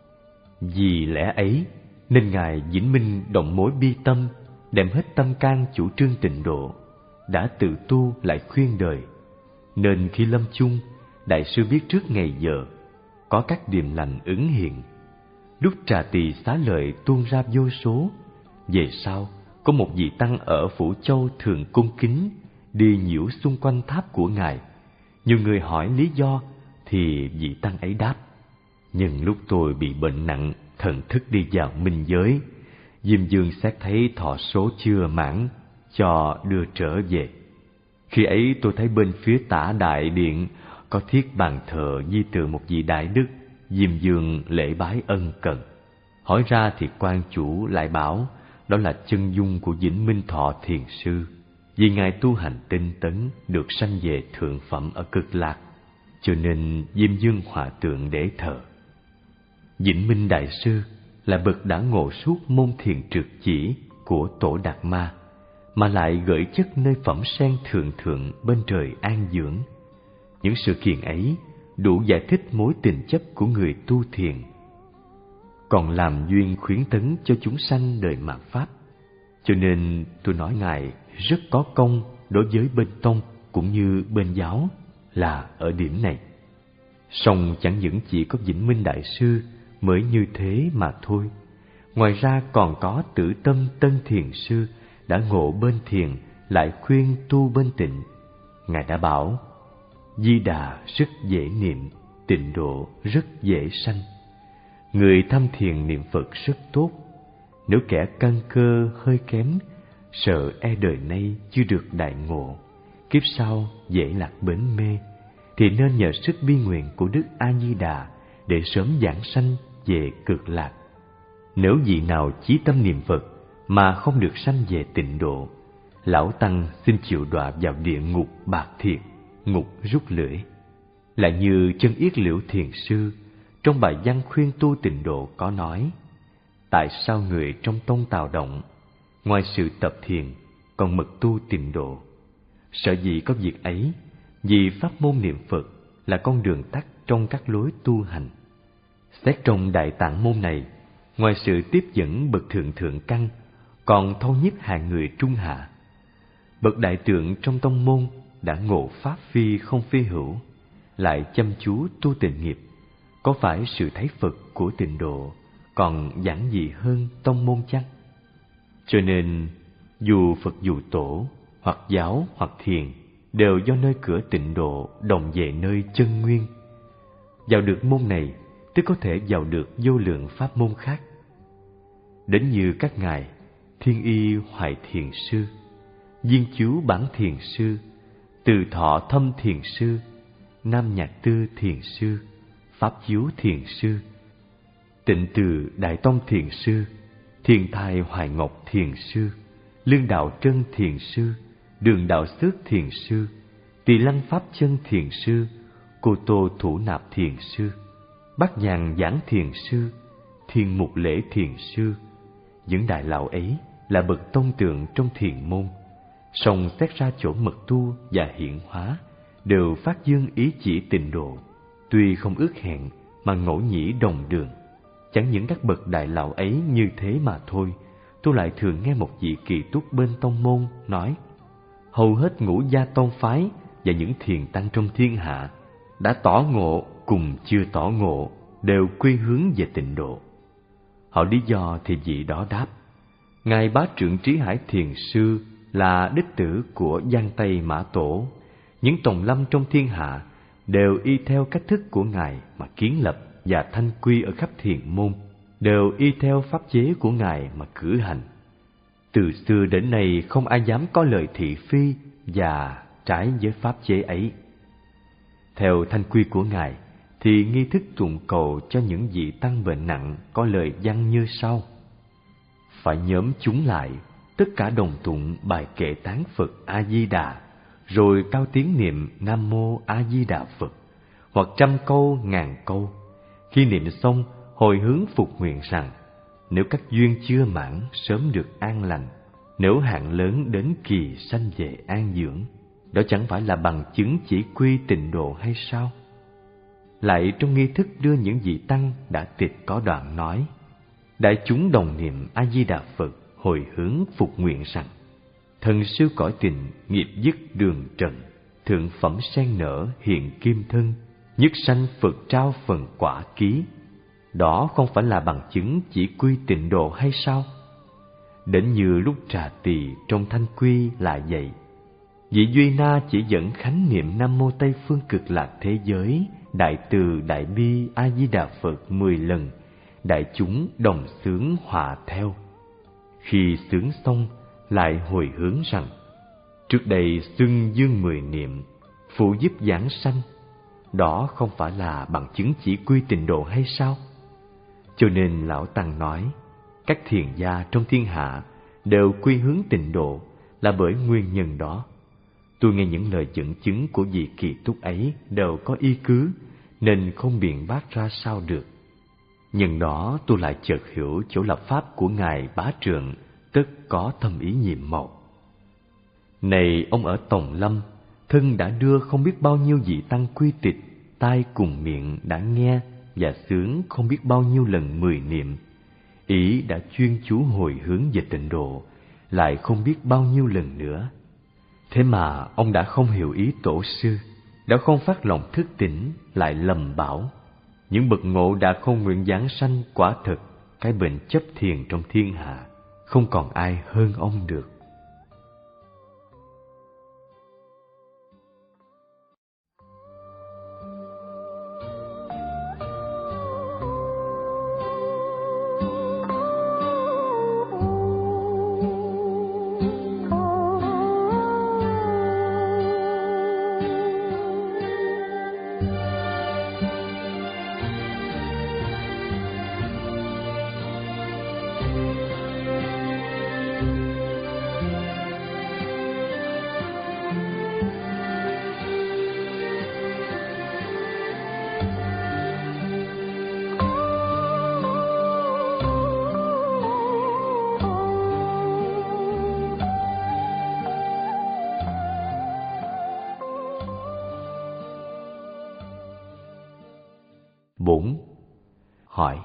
Vì lẽ ấy nên ngài Vĩnh Minh động mối bi tâm, đem hết tâm can chủ trương tịnh độ, đã tự tu lại khuyên đời. Nên khi lâm chung, đại sư biết trước ngày giờ, có các điềm lành ứng hiện. Lúc trà tỳ xá lợi tuôn ra vô số. Về sau có một vị tăng ở Phủ Châu thường cung kính đi nhiễu xung quanh tháp của ngài. Nhiều người hỏi lý do, thì vị tăng ấy đáp: nhưng lúc tôi bị bệnh nặng, thần thức đi vào minh giới, Diêm Dương xét thấy thọ số chưa mãn, cho đưa trở về. Khi ấy tôi thấy bên phía tả đại điện có thiết bàn thờ di tượng một vị đại đức. Diêm Dương lễ bái ân cần. Hỏi ra thì quan chủ lại bảo đó là chân dung của Vĩnh Minh Thọ Thiền Sư, Vì Ngài tu hành tinh tấn, được sanh về thượng phẩm ở Cực Lạc, cho nên Diêm Dương Hòa Thượng để thờ. Vĩnh Minh Đại Sư là bậc đã ngộ suốt môn thiền trực chỉ của Tổ Đạt Ma, mà lại gửi chất nơi phẩm sen thượng thượng bên trời an dưỡng. Những sự kiện ấy đủ giải thích mối tình chấp của người tu thiền, còn làm duyên khuyến tấn cho chúng sanh đời mạt Pháp. Cho nên tôi nói Ngài rất có công đối với bên tông cũng như bên giáo là ở điểm này. Song chẳng những chỉ có Vĩnh Minh Đại Sư mới như thế mà thôi. Ngoài ra còn có Tử Tâm Tân Thiền Sư đã ngộ bên thiền lại khuyên tu bên tịnh. Ngài đã bảo: Di Đà rất dễ niệm, tịnh độ rất dễ sanh. Người tham thiền niệm Phật rất tốt. Nếu kẻ căn cơ hơi kém, sợ e đời nay chưa được đại ngộ, kiếp sau dễ lạc bến mê, thì nên nhờ sức bi nguyện của Đức A Di Đà để sớm giảng sanh về Cực Lạc. Nếu vị nào chí tâm niệm Phật mà không được sanh về tịnh độ, lão tăng xin chịu đọa vào địa ngục bạc thiệt, ngục rút lưỡi. Lại như Chân Yết Liễu Thiền Sư trong bài văn khuyên tu tịnh độ có nói: tại sao người trong tông Tào Động ngoài sự tập thiền còn mật tu tịnh độ? Sở dĩ có việc ấy vì pháp môn niệm Phật là con đường tắt trong các lối tu hành. Xét trong Đại Tạng môn này, ngoài sự tiếp dẫn bậc thượng thượng căn, còn thâu nhiếp hạng người trung hạ. Bậc đại tượng trong tông môn đã ngộ pháp phi không phi hữu, lại chăm chú tu tịnh nghiệp, có phải sự thấy Phật của tịnh độ còn giản dị hơn tông môn chăng? Cho nên dù Phật dù Tổ, hoặc giáo hoặc thiền, đều do nơi cửa tịnh độ đồng về nơi chân nguyên. Vào được môn này, tức có thể vào được vô lượng pháp môn khác. Đến như các ngài Thiên Y Hoài Thiền Sư, Viên Chú Bản Thiền Sư, Từ Thọ Thâm Thiền Sư, Nam Nhạc Tư Thiền Sư, Pháp Chiếu Thiền Sư, Tịnh Từ Đại Tông Thiền Sư, Thiên Thai Hoài Ngọc Thiền Sư, Lương Đạo Trân Thiền Sư, Đường Đạo Xước Thiền Sư, Tỳ Lăng Pháp Chân Thiền Sư, Cô Tô Thủ Nạp Thiền Sư, Bát Nhàn Giảng Thiền Sư, Thiên Mục Lễ Thiền Sư. Những đại lão ấy là bậc tông tượng trong thiền môn, song xét ra chỗ mật tu và hiện hóa đều phát dương ý chỉ tịnh độ. Tuy không ước hẹn mà ngẫu nhĩ đồng đường. Chẳng những các bậc đại lão ấy như thế mà thôi, tôi lại thường nghe một vị kỳ túc bên tông môn nói: hầu hết ngũ gia tông phái và những thiền tăng trong thiên hạ đã tỏ ngộ cùng chưa tỏ ngộ đều quy hướng về tịnh độ. Hỏi lý do thì vị đó đáp: Ngài Bá Trượng Trí Hải Thiền Sư là đích tử của Giang Tây Mã Tổ. Những tòng lâm trong thiên hạ đều y theo cách thức của Ngài mà kiến lập và thanh quy ở khắp thiền môn, đều y theo pháp chế của Ngài mà cử hành. Từ xưa đến nay không ai dám có lời thị phi và trái với pháp chế ấy. Theo thanh quy của Ngài thì nghi thức tụng cầu cho những vị tăng bệnh nặng có lời văn như sau: phải nhóm chúng lại, tất cả đồng tụng bài kệ tán Phật A Di Đà, rồi cao tiếng niệm Nam Mô A Di Đà Phật, hoặc trăm câu ngàn câu. Khi niệm xong, hồi hướng phục nguyện rằng nếu các duyên chưa mãn sớm được an lành, nếu hạn lớn đến kỳ sanh về an dưỡng. Đó chẳng phải là bằng chứng chỉ quy tịnh độ hay sao? Lại trong nghi thức đưa những vị tăng đã tịch có đoạn nói: đại chúng đồng niệm A Di Đà Phật, hồi hướng phục nguyện rằng thần sư cõi tình nghiệp dứt đường trần, thượng phẩm sen nở hiện kim thân, nhất sanh Phật trao phần quả ký. Đó không phải là bằng chứng chỉ quy tịnh độ hay sao? Đến như lúc trà tỳ trong thanh quy là vậy. Vị Duy Na chỉ dẫn khánh niệm Nam Mô Tây Phương Cực Lạc thế giới, đại từ đại bi A Di Đà Phật mười lần, đại chúng đồng xướng hòa theo. Khi xướng xong lại hồi hướng rằng trước đây xưng dương mười niệm phụ giúp giảng sanh. Đó không phải là bằng chứng chỉ quy tịnh độ hay sao? Cho nên lão tăng nói các thiền gia trong thiên hạ đều quy hướng tịnh độ, là bởi nguyên nhân đó. Tôi nghe những lời dẫn chứng của vị kỳ túc ấy đều có ý cứ, nên không biện bác ra sao được. Nhưng đó tôi lại chợt hiểu chỗ lập pháp của Ngài Bá Trượng tất có thâm ý nhiệm màu. Này ông ở Tòng Lâm, thân đã đưa không biết bao nhiêu vị tăng quy tịch, tai cùng miệng đã nghe và xướng không biết bao nhiêu lần mười niệm. Ý đã chuyên chú hồi hướng về tịnh độ, lại không biết bao nhiêu lần nữa. Thế mà ông đã không hiểu ý tổ sư, đã không phát lòng thức tỉnh, lại lầm bảo. Những bậc ngộ đã không nguyện giáng sanh, quả thật cái bệnh chấp thiền trong thiên hạ không còn ai hơn ông được. Bốn. Hỏi: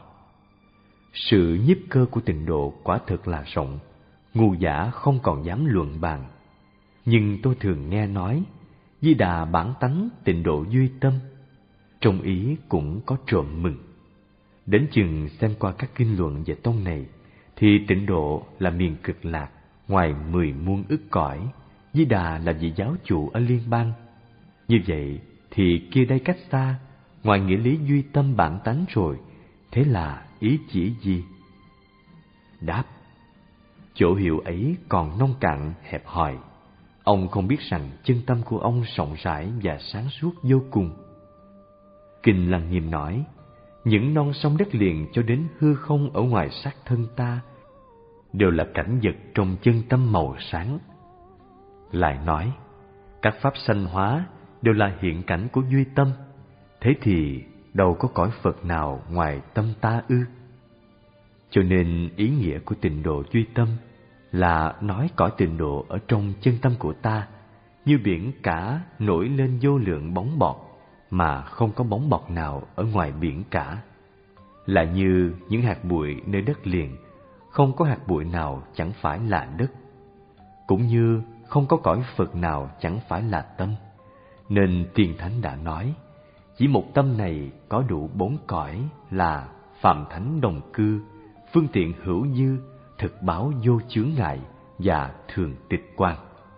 sự nhiếp cơ của tịnh độ quả thực là rộng, ngu giả không còn dám luận bàn. Nhưng tôi thường nghe nói Di Đà bản tánh tịnh độ duy tâm, trong ý cũng có trộm mừng. Đến chừng xem qua các kinh luận về tông này, thì tịnh độ là miền cực lạc, ngoài mười muôn ức cõi. Di Đà là vị giáo chủ ở liên bang. Như vậy thì kia đây cách xa, ngoài nghĩa lý duy tâm bản tánh rồi, thế là ý chỉ gì? Đáp: chỗ hiểu ấy còn nông cạn hẹp hòi. Ông không biết rằng chân tâm của ông rộng rãi và sáng suốt vô cùng. Kinh Lăng Nghiêm nói: những non sông đất liền cho đến hư không ở ngoài xác thân ta đều là cảnh vật trong chân tâm màu sáng. Lại nói: các pháp sanh hóa đều là hiện cảnh của duy tâm. Thế thì đâu có cõi Phật nào ngoài tâm ta ư? Cho nên ý nghĩa của tịnh độ duy tâm là nói cõi tịnh độ ở trong chân tâm của ta, như biển cả nổi lên vô lượng bóng bọt, mà không có bóng bọt nào ở ngoài biển cả. Là như những hạt bụi nơi đất liền, không có hạt bụi nào chẳng phải là đất. Cũng như không có cõi Phật nào chẳng phải là tâm. Nên Tiên Thánh đã nói, chỉ một tâm này có đủ bốn cõi là Phạm Thánh Đồng Cư, Phương Tiện Hữu Dư, Thực Báo Vô Chướng Ngại và Thường Tịch Quang.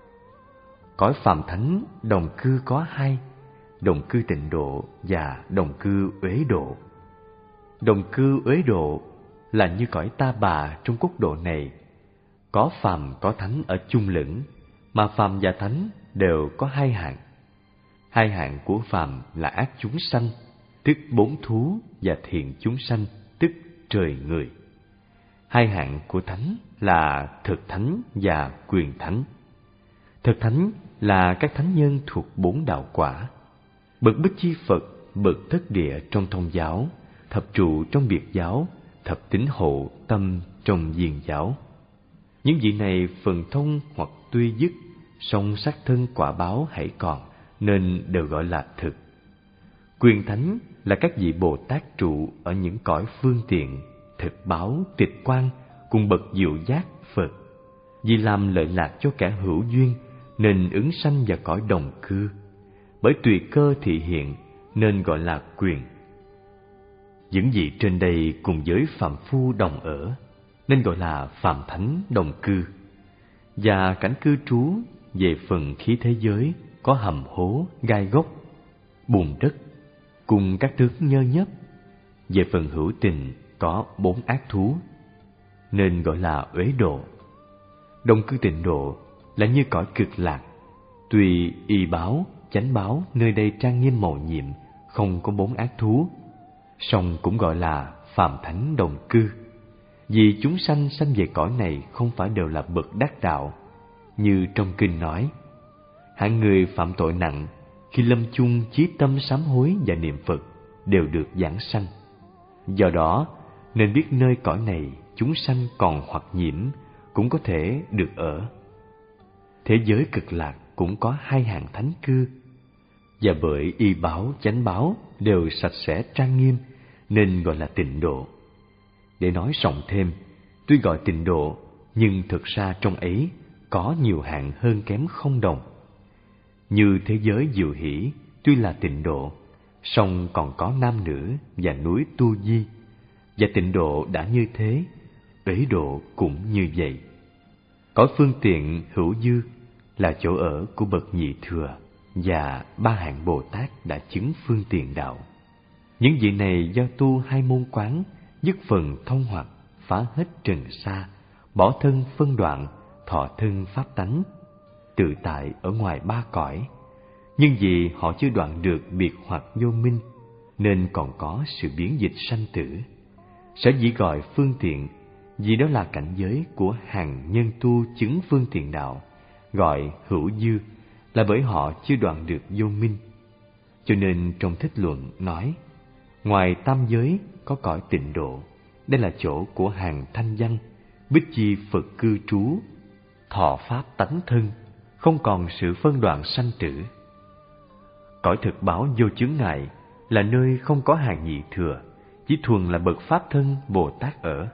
Cõi Phạm Thánh Đồng Cư có hai: Đồng Cư Tịnh Độ và Đồng Cư Uế Độ. Đồng Cư Uế Độ là như cõi Ta Bà trong quốc độ này, có phàm có thánh ở chung lẫn, mà phàm và thánh đều có hai hạng. Hai hạng của phàm là ác chúng sanh, tức bốn thú, và thiện chúng sanh, tức trời người. Hai hạng của thánh là thực thánh và quyền thánh. Thực thánh là các thánh nhân thuộc bốn đạo quả: bậc Bích Chi Phật, bậc Thất Địa trong Thông giáo, thập trụ trong Biệt giáo, thập tín hộ tâm trong Diền giáo. Những vị này phần thông hoặc tuy dứt, song sắc thân quả báo hãy còn, nên đều gọi là thực. Quyền thánh là các vị Bồ Tát trụ ở những cõi phương tiện, thực báo, tịch quang cùng bậc diệu giác Phật. Vì làm lợi lạc cho kẻ hữu duyên nên ứng sanh vào cõi đồng cư, bởi tùy cơ thị hiện nên gọi là quyền. Những vị trên đây cùng với phàm phu đồng ở nên gọi là phàm thánh đồng cư. Và cảnh cư trú về phần khí thế giới có hầm hố, gai góc, bùn đất cùng các tướng nhơ nhớp. Về phần hữu tình có bốn ác thú nên gọi là uế độ. Đồng cư tịnh độ là như cõi cực lạc, tuy y báo, chánh báo nơi đây trang nghiêm mầu nhiệm, không có bốn ác thú, song cũng gọi là phàm thánh đồng cư. Vì chúng sanh sanh về cõi này không phải đều là bậc đắc đạo, như trong kinh nói, hạng người phạm tội nặng khi lâm chung chí tâm sám hối và niệm Phật đều được giảng sanh. Do đó nên biết nơi cõi này chúng sanh còn hoặc nhiễm cũng có thể được ở. Thế giới cực lạc cũng có hai hạng thánh cư, và bởi y báo chánh báo đều sạch sẽ trang nghiêm nên gọi là tịnh độ. Để nói rộng thêm, tuy gọi tịnh độ nhưng thực ra trong ấy có nhiều hạng hơn kém không đồng. Như thế giới diệu hỷ tuy là tịnh độ, song còn có nam nữ và núi tu di, và tịnh độ đã như thế, uế độ cũng như vậy. Cõi phương tiện hữu dư là chỗ ở của bậc nhị thừa và ba hạng Bồ Tát đã chứng phương tiện đạo. Những vị này do tu hai môn quán, dứt phần thông hoặc, phá hết trần sa, bỏ thân phân đoạn, thọ thân pháp tánh, tự tại ở ngoài ba cõi. Nhưng vì họ chưa đoạn được biệt hoặc vô minh, nên còn có sự biến dịch sanh tử. Sở dĩ gọi phương tiện, vì đó là cảnh giới của hàng nhân tu chứng phương tiện đạo. Gọi hữu dư là bởi họ chưa đoạn được vô minh. Cho nên trong Thích Luận nói, ngoài tam giới có cõi tịnh độ, đây là chỗ của hàng thanh văn, bích chi Phật cư trú, thọ pháp tánh thân, không còn sự phân đoạn sanh tử. Cõi thực báo vô chướng ngại là nơi không có hàng nhị thừa, chỉ thuần là bậc pháp thân Bồ Tát ở.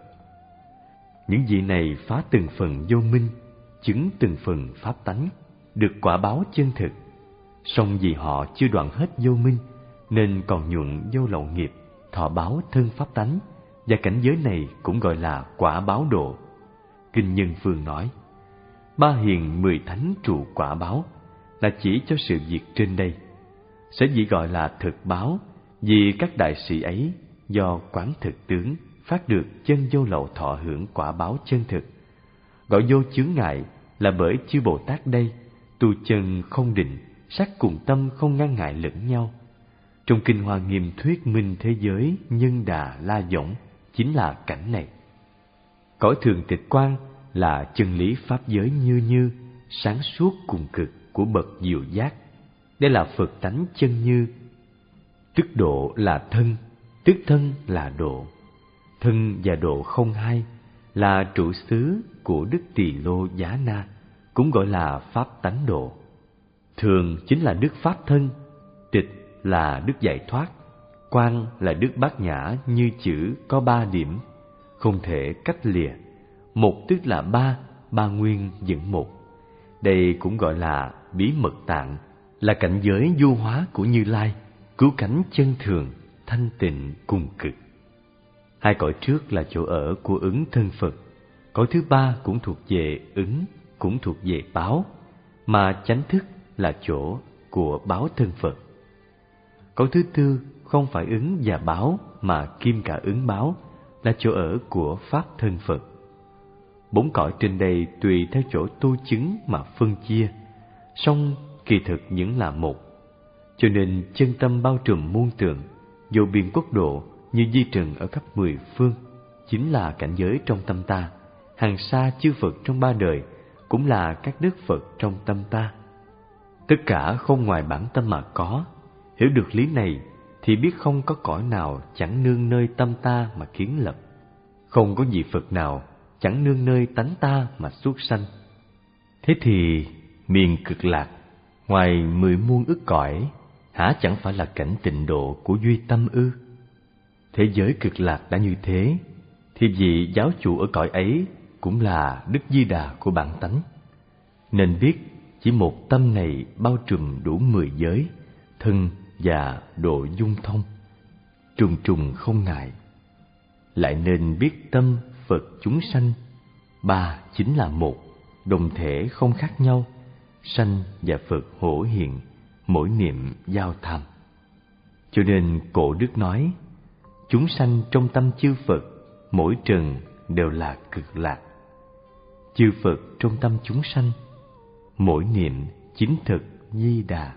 Những vị này phá từng phần vô minh, chứng từng phần pháp tánh, được quả báo chân thực. Song vì họ chưa đoạn hết vô minh, nên còn nhuận vô lậu nghiệp, thọ báo thân pháp tánh, và cảnh giới này cũng gọi là quả báo độ. Kinh Nhân Phương nói, ba hiền mười thánh trụ quả báo, là chỉ cho sự việc trên đây. Sở dĩ gọi là thực báo, vì các đại sĩ ấy do quán thực tướng phát được chân vô lậu thọ hưởng quả báo chân thực. Gọi vô chướng ngại là bởi chư Bồ Tát đây tu chân không định, sắc cùng tâm không ngăn ngại lẫn nhau. Trong Kinh Hoa Nghiêm thuyết minh thế giới nhân đà la võng chính là cảnh này. Cõi thường tịch quan là chân lý pháp giới như như, sáng suốt cùng cực của bậc diệu giác. Đây là Phật tánh chân như. Tức độ là thân, tức thân là độ. Thân và độ không hai là trụ xứ của Đức Tỳ Lô Giá Na, cũng gọi là pháp tánh độ. Thường chính là đức pháp thân, tịch là đức giải thoát, quan là đức bát nhã như chữ có ba điểm, không thể cách lìa. Một tức là ba, ba nguyên dẫn một. Đây cũng gọi là bí mật tạng, là cảnh giới du hóa của Như Lai, cứu cánh chân thường, thanh tịnh cùng cực. Hai cõi trước là chỗ ở của ứng thân Phật, cõi thứ ba cũng thuộc về ứng, cũng thuộc về báo, mà chánh thức là chỗ của báo thân Phật. Cõi thứ tư không phải ứng và báo mà kim cả ứng báo, là chỗ ở của pháp thân Phật. Bốn cõi trên đây tùy theo chỗ tu chứng mà phân chia, song kỳ thực những là một. Cho nên chân tâm bao trùm muôn tượng, vô biên quốc độ như di trần ở khắp mười phương, chính là cảnh giới trong tâm ta. Hàng xa chư Phật trong ba đời cũng là các đức Phật trong tâm ta. Tất cả không ngoài bản tâm mà có. Hiểu được lý này thì biết không có cõi nào chẳng nương nơi tâm ta mà kiến lập, không có vị Phật nào chẳng nương nơi tánh ta mà xuất sanh. Thế thì miền cực lạc ngoài mười muôn ức cõi, hả chẳng phải là cảnh tịnh độ của duy tâm ư? Thế giới cực lạc đã như thế, thì vị giáo chủ ở cõi ấy cũng là Đức Di Đà của bản tánh. Nên biết chỉ một tâm này bao trùm đủ mười giới, thân và độ dung thông, trùng trùng không ngại. Lại nên biết tâm Phật chúng sanh, ba chính là một, đồng thể không khác nhau, sanh và Phật hổ hiện, mỗi niệm giao tham. Cho nên cổ đức nói, chúng sanh trong tâm chư Phật, mỗi trần đều là cực lạc. Chư Phật trong tâm chúng sanh, mỗi niệm chính thực Di Đà.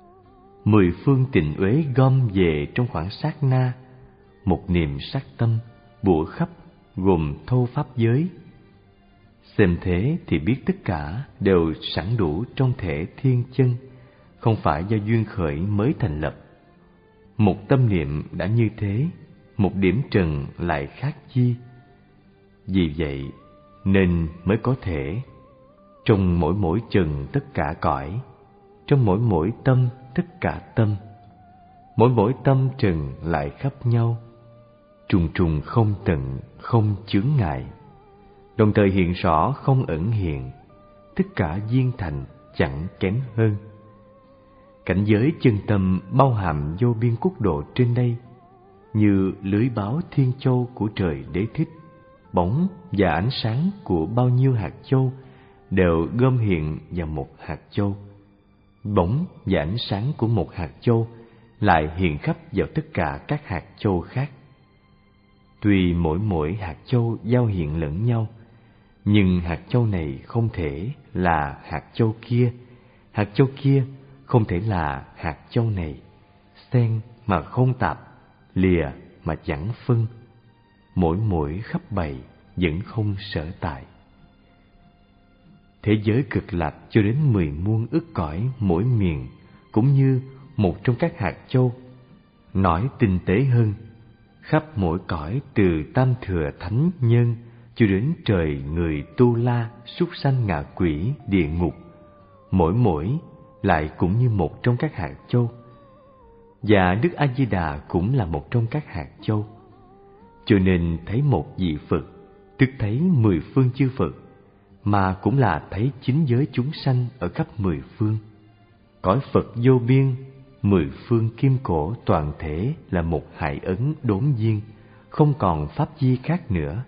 Mười phương tịnh uế gom về trong khoảng sát na, một niệm sát tâm bủa khắp gồm thâu pháp giới. Xem thế thì biết tất cả đều sẵn đủ trong thể thiên chân, không phải do duyên khởi mới thành lập. Một tâm niệm đã như thế, một điểm trần lại khác chi. Vì vậy nên mới có thể trong mỗi mỗi trần tất cả cõi, trong mỗi mỗi tâm tất cả tâm. Mỗi mỗi tâm trần lại khắp nhau, trùng trùng không tận, không chướng ngại, đồng thời hiện rõ không ẩn hiện, tất cả viên thành chẳng kém hơn. Cảnh giới chân tâm bao hàm vô biên quốc độ trên đây, như lưới báo thiên châu của trời Đế Thích, bóng và ánh sáng của bao nhiêu hạt châu đều gom hiện vào một hạt châu. Bóng và ánh sáng của một hạt châu lại hiện khắp vào tất cả các hạt châu khác. Tuy mỗi mỗi hạt châu giao hiện lẫn nhau, nhưng hạt châu này không thể là hạt châu kia, hạt châu kia không thể là hạt châu này. Xen mà không tạp, lìa mà chẳng phân, mỗi mỗi khắp bày vẫn không sở tại. Thế giới cực lạc cho đến mười muôn ức cõi mỗi miền cũng như một trong các hạt châu. Nói tinh tế hơn, khắp mỗi cõi từ tam thừa thánh nhân cho đến trời người tu la, súc sanh ngạ quỷ, địa ngục, mỗi mỗi lại cũng như một trong các hạt châu. Và Đức A Di Đà cũng là một trong các hạt châu. Cho nên thấy một vị Phật, tức thấy mười phương chư Phật, mà cũng là thấy chín giới chúng sanh ở khắp mười phương. Cõi Phật vô biên, mười phương kim cổ toàn thể là một hải ấn đốn viên, không còn pháp di khác nữa.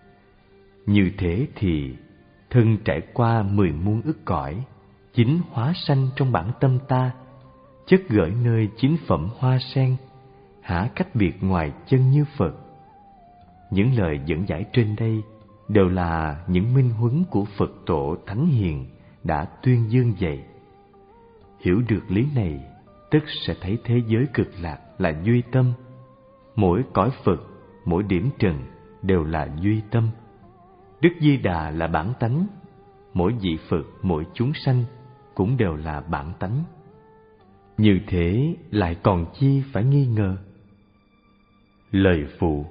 Như thế thì thân trải qua mười muôn ức cõi, chính hóa sanh trong bản tâm ta, chất gửi nơi chính phẩm hoa sen, hả cách biệt ngoài chân như Phật. Những lời dẫn giải trên đây đều là những minh huấn của Phật tổ Thánh Hiền đã tuyên dương dạy. Hiểu được lý này, tức sẽ thấy thế giới cực lạc là duy tâm. Mỗi cõi Phật, mỗi điểm trần đều là duy tâm. Đức Di Đà là bản tánh, mỗi vị Phật, mỗi chúng sanh cũng đều là bản tánh. Như thế lại còn chi phải nghi ngờ. Lời phụ: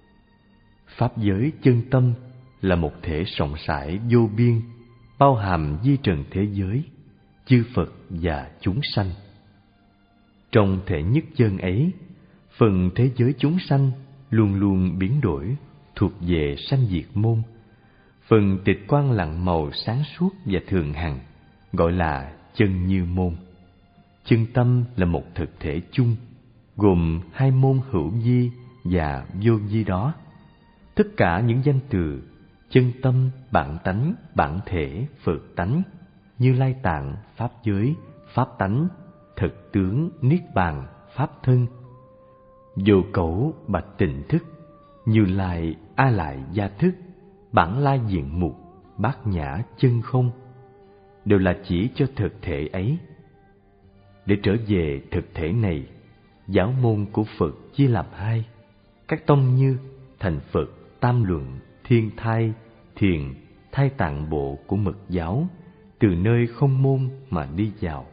pháp giới chân tâm là một thể rộng rãi vô biên, bao hàm di trần thế giới, chư Phật và chúng sanh. Trong thể nhất chân ấy, phần thế giới chúng sanh luôn luôn biến đổi, thuộc về sanh diệt môn. Phần tịch quang lặng màu sáng suốt và thường hằng gọi là chân như môn. Chân tâm là một thực thể chung, gồm hai môn hữu vi và vô vi đó. Tất cả những danh từ chân tâm, bản tánh, bản thể, Phật tánh, Như Lai Tạng, pháp giới, pháp tánh, thực tướng, niết bàn, pháp thân, vô cấu, bạch tịnh thức, Như Lai, A Lại gia thức, bản lai diện mục, bát nhã chân không, đều là chỉ cho thực thể ấy. Để trở về thực thể này, giáo môn của Phật chia làm hai. Các tông như thành Phật, Tam Luận, Thiên Thai, Thiền, Thai Tạng bộ của Mật giáo, từ nơi không môn mà đi vào.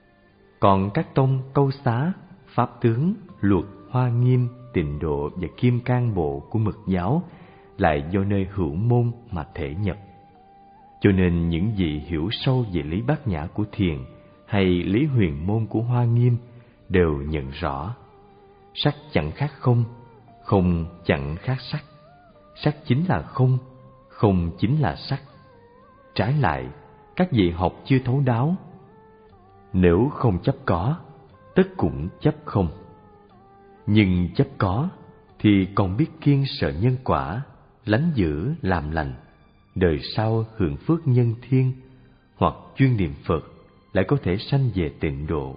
Còn các tông Câu Xá, Pháp Tướng, Luật, Hoa Nghiêm, Tịnh Độ và Kim Cang bộ của Mật giáo lại do nơi hữu môn mà thể nhập. Cho nên những vị hiểu sâu về lý bát nhã của Thiền hay lý huyền môn của Hoa Nghiêm đều nhận rõ sắc chẳng khác không, không chẳng khác sắc, sắc chính là không, không chính là sắc. Trái lại, các vị học chưa thấu đáo, nếu không chấp có, tất cũng chấp không. Nhưng chấp có thì còn biết kiêng sợ nhân quả, lánh giữ làm lành, đời sau hưởng phước nhân thiên, hoặc chuyên niệm Phật lại có thể sanh về tịnh độ.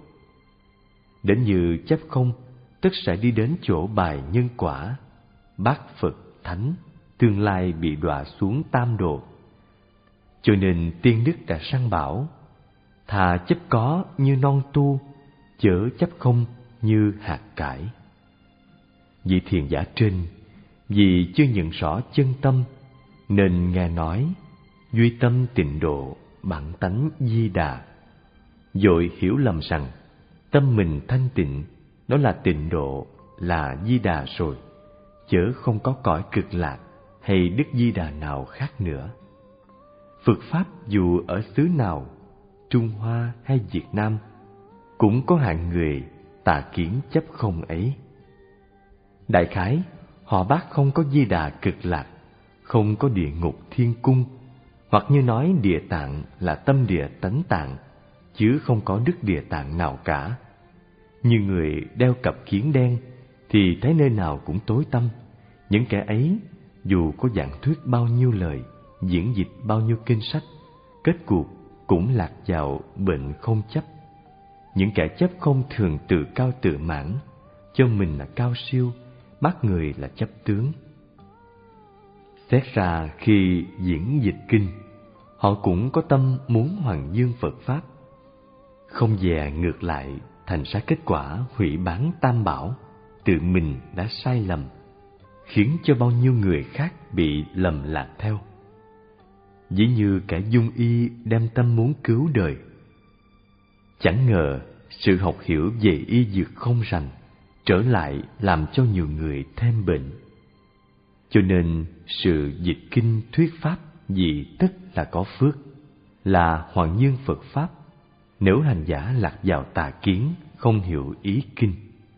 Đến như chấp không, tức sẽ đi đến chỗ bài nhân quả, bác Phật thánh, tương lai bị đọa xuống tam độ. Cho nên tiên đức đã săn bảo: thà chấp có như non tu, chớ chấp không như hạt cải. Vị thiền giả trên vì chưa nhận rõ chân tâm, nên nghe nói duy tâm tịnh độ, bản tánh Di Đà. Vội hiểu lầm rằng tâm mình thanh tịnh, đó là tịnh độ, là Di Đà rồi, chớ không có cõi cực lạc hay Đức Di Đà nào khác nữa. Phật Pháp dù ở xứ nào, Trung Hoa hay Việt Nam, cũng có hạng người tà kiến chấp không ấy. Đại khái, họ bác không có Di Đà cực lạc, không có địa ngục thiên cung, hoặc như nói địa tạng là tâm địa tánh tạng, chứ không có đức địa tạng nào cả. Như người đeo cặp kiếng đen thì thấy nơi nào cũng tối tăm. Những kẻ ấy dù có giảng thuyết bao nhiêu lời, diễn dịch bao nhiêu kinh sách, kết cuộc cũng lạc vào bệnh không chấp. Những kẻ chấp không thường tự cao tự mãn, cho mình là cao siêu, bắt người là chấp tướng. Xét ra khi diễn dịch kinh, họ cũng có tâm muốn hoàng dương Phật Pháp, không dè ngược lại thành ra kết quả hủy bán tam bảo, tự mình đã sai lầm, khiến cho bao nhiêu người khác bị lầm lạc theo. Dĩ như kẻ dung y đem tâm muốn cứu đời, chẳng ngờ sự học hiểu về y dược không rành trở lại làm cho nhiều người thêm bệnh. Cho nên sự dịch kinh thuyết pháp vì tất là có phước, là hoàng dương Phật Pháp, nếu hành giả lạc vào tà kiến, không hiểu ý kinh.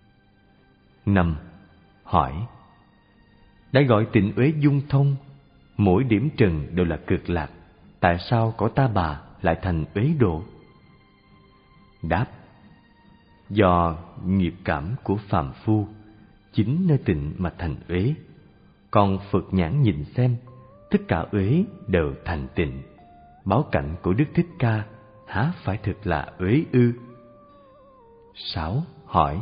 Năm. Hỏi: đã gọi tịnh uế dung thông, mỗi điểm trần đều là cực lạc, tại sao cõi Ta Bà lại thành uế độ? Đáp: do nghiệp cảm của phàm phu, chính nơi tịnh mà thành uế. Còn Phật nhãn nhìn xem, tất cả uế đều thành tịnh. Báo cảnh của Đức Thích Ca há phải thực là uế ư? Sáu. Hỏi: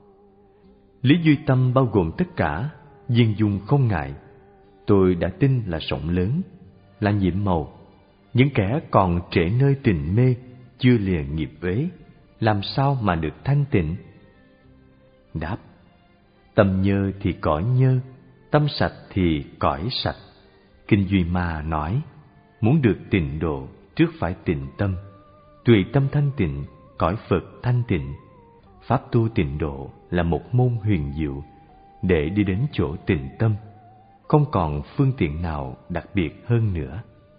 lý duy tâm bao gồm tất cả, viên dung không ngại. Tôi đã tin là rộng lớn, là nhiệm màu. Những kẻ còn trễ nơi tình mê, chưa lìa nghiệp uế, làm sao mà được thanh tịnh? Đáp: tâm nhơ thì cõi nhơ, tâm sạch thì cõi sạch. Kinh Duy Ma nói, muốn được tịnh độ trước phải tịnh tâm. Tùy tâm thanh tịnh, cõi Phật thanh tịnh. Pháp tu tịnh độ là một môn huyền diệu, để đi đến chỗ tịnh tâm, không còn phương tiện nào đặc biệt hơn nữa.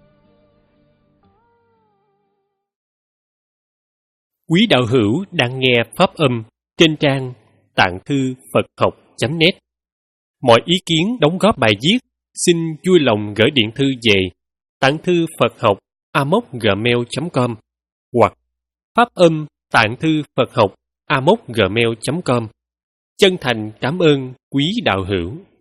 Quý đạo hữu đang nghe pháp âm trên trang tạng thư Phật học chấm net. Mọi ý kiến đóng góp bài viết xin vui lòng gửi điện thư về tạng thư Phật học a m o gmail chấm com hoặc pháp âm tạng thư Phật học a m o gmail chấm com. Chân thành cảm ơn quý đạo hữu.